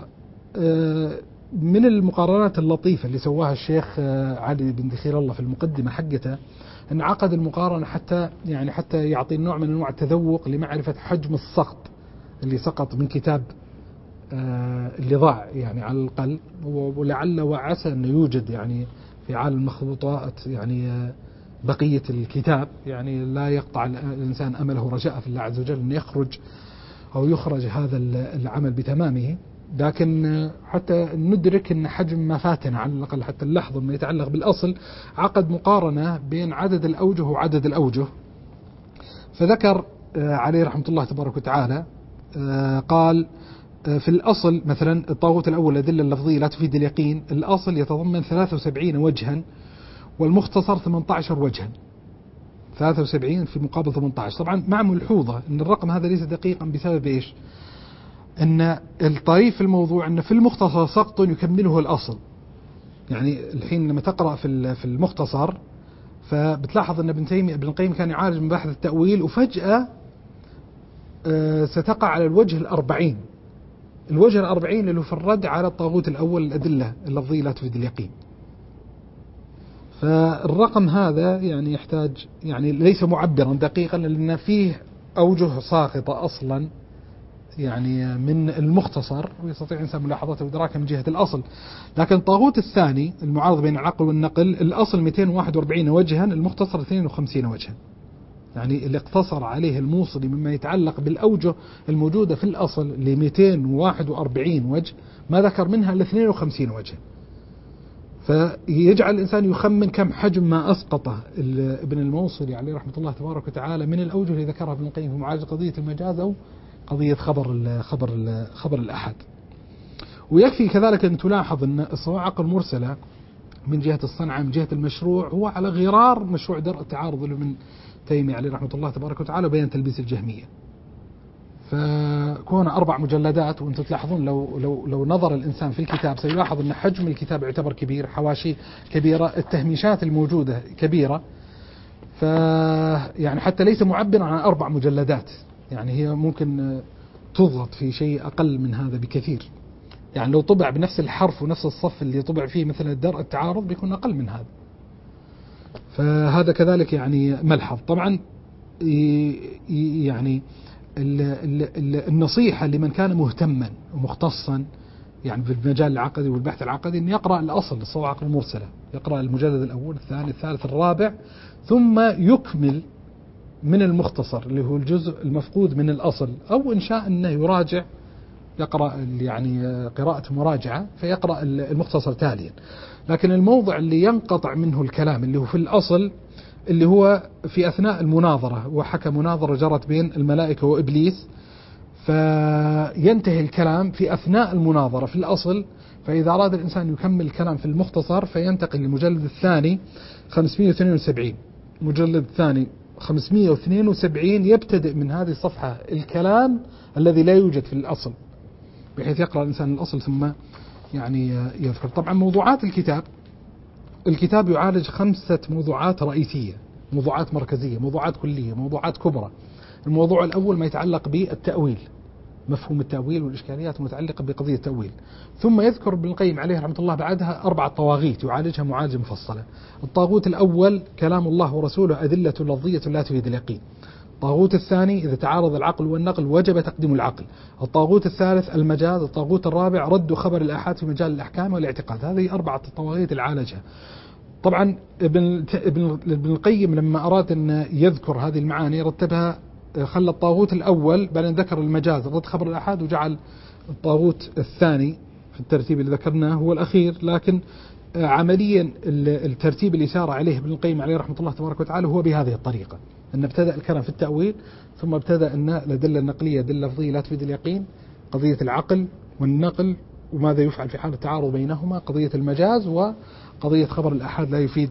من المقارنات اللطيفة اللي سواها الشيخ علي بن دخيل الله في المقدمة حقته، أن عقد المقارنة حتى يعطي نوع من أنواع التذوق لمعرفة حجم السقط اللي سقط من كتاب اللي ضاع يعني على القلب، ولعل وعسى أنه يوجد يعني في عالم المخطوطات يعني بقية الكتاب، يعني لا يقطع الإنسان أمله ورجاءه في الله عز وجل أن يخرج أو يخرج هذا العمل بتمامه، لكن حتى ندرك أن حجم ما فاتنا على الأقل حتى اللحظة ما يتعلق بالأصل، عقد مقارنة بين عدد الأوجه وعدد الأوجه. فذكر عليه رحمة الله تبارك وتعالى قال في الأصل مثلا الطاغوت الأول الأدلة اللفظية لا تفيد اليقين، الأصل يتضمن 73 وجها والمختصر 18 وجها، 73 في مقابل 18. طبعا مع ملحوظة أن الرقم هذا ليس دقيقا بسبب إيش؟ أن الطريف في الموضوع أن في المختصر سقط يكمله الأصل. يعني الحين لما تقرأ في المختصر فبتلاحظ أن ابن القيم كان يعالج من بحث التأويل، وفجأة ستقع على الوجه 40، الوجه 40 اللي هو في الرد على الطاغوت الأول الأدلة اللفظية لا تفيد اليقين. فالرقم هذا يعني يحتاج يعني ليس معبرا دقيقا، لأن فيه أوجه ساقطة أصلا يعني من المختصر ويستطيع الإنسان ملاحظته وإدراكه من جهة الأصل. لكن الطاغوت الثاني المعارض بين العقل والنقل، الأصل 241 وجها، المختصر 52 وجها، يعني اللي اقتصر عليه الموصلي مما يتعلق بالأوجه الموجودة في الأصل ل 241 وجه، ما ذكر منها ل 52 وجه. فيجعل الإنسان يخمن كم حجم ما أسقطه ابن الموصلي عليه رحمة الله تبارك وتعالى من الأوجه اللي ذكرها ابن القيم في معالجة قضية المجاز أو قضية خبر الأحد. ويكفي كذلك أن تلاحظ أن الصواعق المرسلة من جهة الصنعة من جهة المشروع هو على غرار مشروع درء التعارض من تيمية عليه رحمة الله تبارك وتعالى وبيان تلبيس الجهمية. فكون 4 مجلدات، وانتم تلاحظون لو نظر الإنسان في الكتاب سيلاحظ أن حجم الكتاب يعتبر كبير، حواشي كبيرة، التهميشات الموجودة كبيرة، يعني حتى ليس معبرا عن 4 مجلدات، يعني هي ممكن تضغط في شيء أقل من هذا بكثير. يعني لو طبع بنفس الحرف ونفس الصف اللي طبع فيه مثل درء التعارض بيكون أقل من هذا. فهذا كذلك يعني ملحظ. طبعا يعني النصيحة لمن كان مهتما ومختصا يعني في المجال العقدي والبحث العقدي أن يقرأ الأصل الصواعق المرسلة، يقرأ المجلد الأول الثاني الثالث الرابع، ثم يكمل من المختصر اللي هو الجزء المفقود من الأصل، أو إن شاء أنه يراجع يقرأ يعني قراءة مراجعة فيقرأ المختصر تاليا. لكن الموضع اللي ينقطع منه الكلام اللي هو في الأصل اللي هو في أثناء المناظرة، وحكى مناظرة جرت بين الملائكة وإبليس، فينتهي الكلام في أثناء المناظرة في الأصل. فإذا أراد الإنسان يكمل الكلام في المختصر فينتقل للمجلد الثاني 572، مجلد الثاني 572 يبتدئ من هذه الصفحة الكلام الذي لا يوجد في الأصل، بحيث يقرأ الإنسان الأصل ثم يعني يذكر. طبعا موضوعات الكتاب يعالج 5 موضوعات رئيسية، موضوعات مركزية، موضوعات كلية، موضوعات كبرى. الموضوع الأول ما يتعلق بالتأويل، مفهوم التأويل والإشكاليات المتعلقة بقضية التأويل. ثم يذكر ابن القيم عليه رحمة الله بعدها 4 طواغيت يعالجها معالجة مفصلة. الطاغوت الأول كلام الله ورسوله أدلة لفظية لا تفيد اليقين. الطاغوت الثاني إذا تعارض العقل والنقل وجب تقديم العقل. الطاغوت الثالث المجاز. الطاغوت الرابع رد خبر الآحاد في مجال الأحكام والاعتقاد. هذه 4 طواغيت العالجها. طبعا ابن القيم لما أراد أن يذكر هذه المعاني رتبها، خلى الطاغوت الأول بعدين ذكر المجاز رد خبر الآحاد، وجعل الطاغوت الثاني في الترتيب اللي ذكرناه هو الأخير. لكن عمليا الترتيب اللي سار عليه ابن القيم عليه رحمة الله تبارك وتعالى هو بهذه الطريقة، أن ابتدأ الكلام في التأويل، ثم ابتدأ أن الأدلة النقلية أدلة لفظية لا تفيد اليقين، قضية العقل والنقل وماذا يفعل في حال التعارض بينهما، قضية المجاز، وقضية خبر الآحاد لا يفيد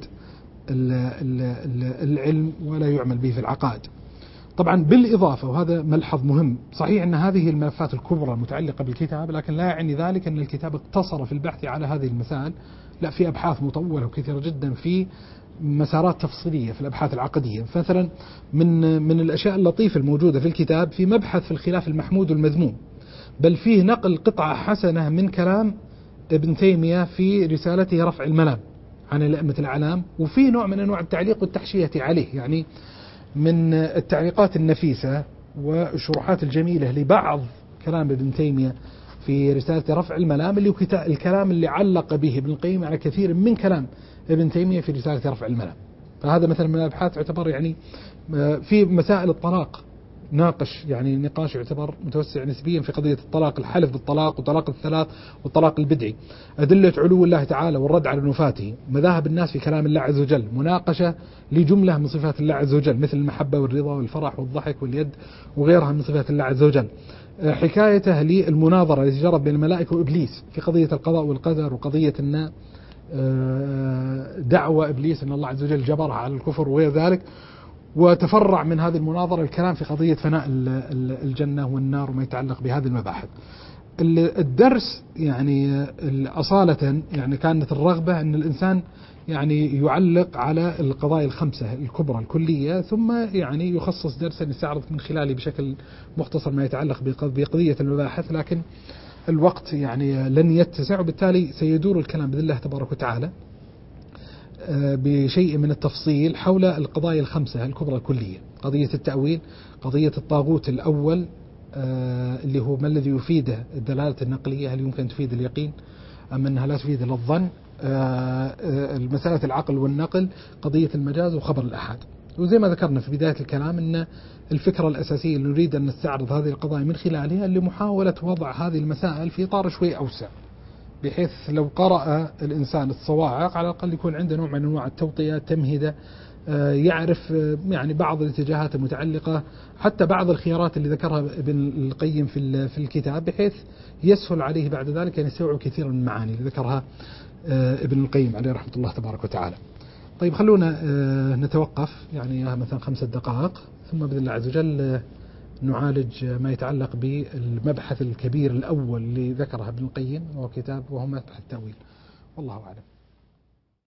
العلم ولا يعمل به في العقائد. طبعا بالإضافة، وهذا ملحظ مهم، صحيح أن هذه الملفات الكبرى المتعلقة بالكتاب، لكن لا يعني ذلك أن الكتاب اقتصر في البحث على هذه المسائل، لا، في أبحاث مطولة وكثيرة جدا في مسارات تفصيلية في الأبحاث العقدية. مثلا من الأشياء اللطيفة الموجودة في الكتاب في مبحث في الخلاف المحمود والمذموم. بل فيه نقل قطعة حسنة من كلام ابن تيمية في رسالته رفع الملام عن الأئمة الأعلام، وفيه نوع من أنواع التعليق والتحشية عليه، يعني من التعليقات النفيسة والشروحات الجميلة لبعض كلام ابن تيمية في رسالة رفع الملام، اللي هو الكلام اللي علق به ابن القيم على كثير من كلام ابن تيمية في رسالة رفع الملام. فهذا مثلا من الأبحاث يعتبر يعني في مسائل الطلاق ناقش، يعني نقاش يعتبر متوسع نسبيا في قضية الطلاق، الحلف بالطلاق وطلاق الثلاث والطلاق البدعي، أدلة علو الله تعالى والرد على نفاته، مذاهب الناس في كلام الله عز وجل، مناقشة لجملة من صفات الله عز وجل مثل المحبة والرضا والفرح والضحك واليد وغيرها من صفات الله عز وجل، حكايته للمناظرة التي جرت بين الملائكة وإبليس في قضية القضاء والقدر، وقضية أن دعوة إبليس أن الله عز وجل جبرها على الكفر وغير ذلك، وتفرع من هذه المناظرة الكلام في قضية فناء الجنة والنار وما يتعلق بهذه المباحث. الدرس يعني أصالة يعني كانت الرغبة أن الإنسان يعني يعلق على القضايا الخمسة الكبرى الكلية، ثم يعني يخصص درسا يستعرض من خلاله بشكل مختصر ما يتعلق بقضية المباحث، لكن الوقت يعني لن يتسع، وبالتالي سيدور الكلام بإذن الله تبارك وتعالى بشيء من التفصيل حول القضايا الخمسة الكبرى الكلية: قضية التأويل، قضية الطاغوت الأول اللي هو ما الذي يفيده الدلالة النقلية، هل يمكن تفيد اليقين أم أنها لا تفيد إلا الظن، مسألة العقل والنقل، قضية المجاز وخبر الأحاد. وزي ما ذكرنا في بداية الكلام أن الفكرة الأساسية اللي نريد أن نستعرض هذه القضايا من خلالها لمحاولة وضع هذه المسائل في إطار شوي أوسع، بحيث لو قرأ الإنسان الصواعق على الأقل يكون عنده نوع من أنواع التوطية تمهيدة، يعرف يعني بعض الاتجاهات المتعلقة، حتى بعض الخيارات اللي ذكرها ابن القيم في الكتاب، بحيث يسهل عليه بعد ذلك أن يستوعب كثير من المعاني اللي ذكرها ابن القيم عليه رحمة الله تبارك وتعالى. طيب خلونا نتوقف يعني مثلا 5 دقائق، ثم بإذن الله عز وجل نعالج ما يتعلق بالمبحث الكبير الأول اللي ذكره ابن القيم، وهو كتاب وهو مبحث التأويل. والله أعلم.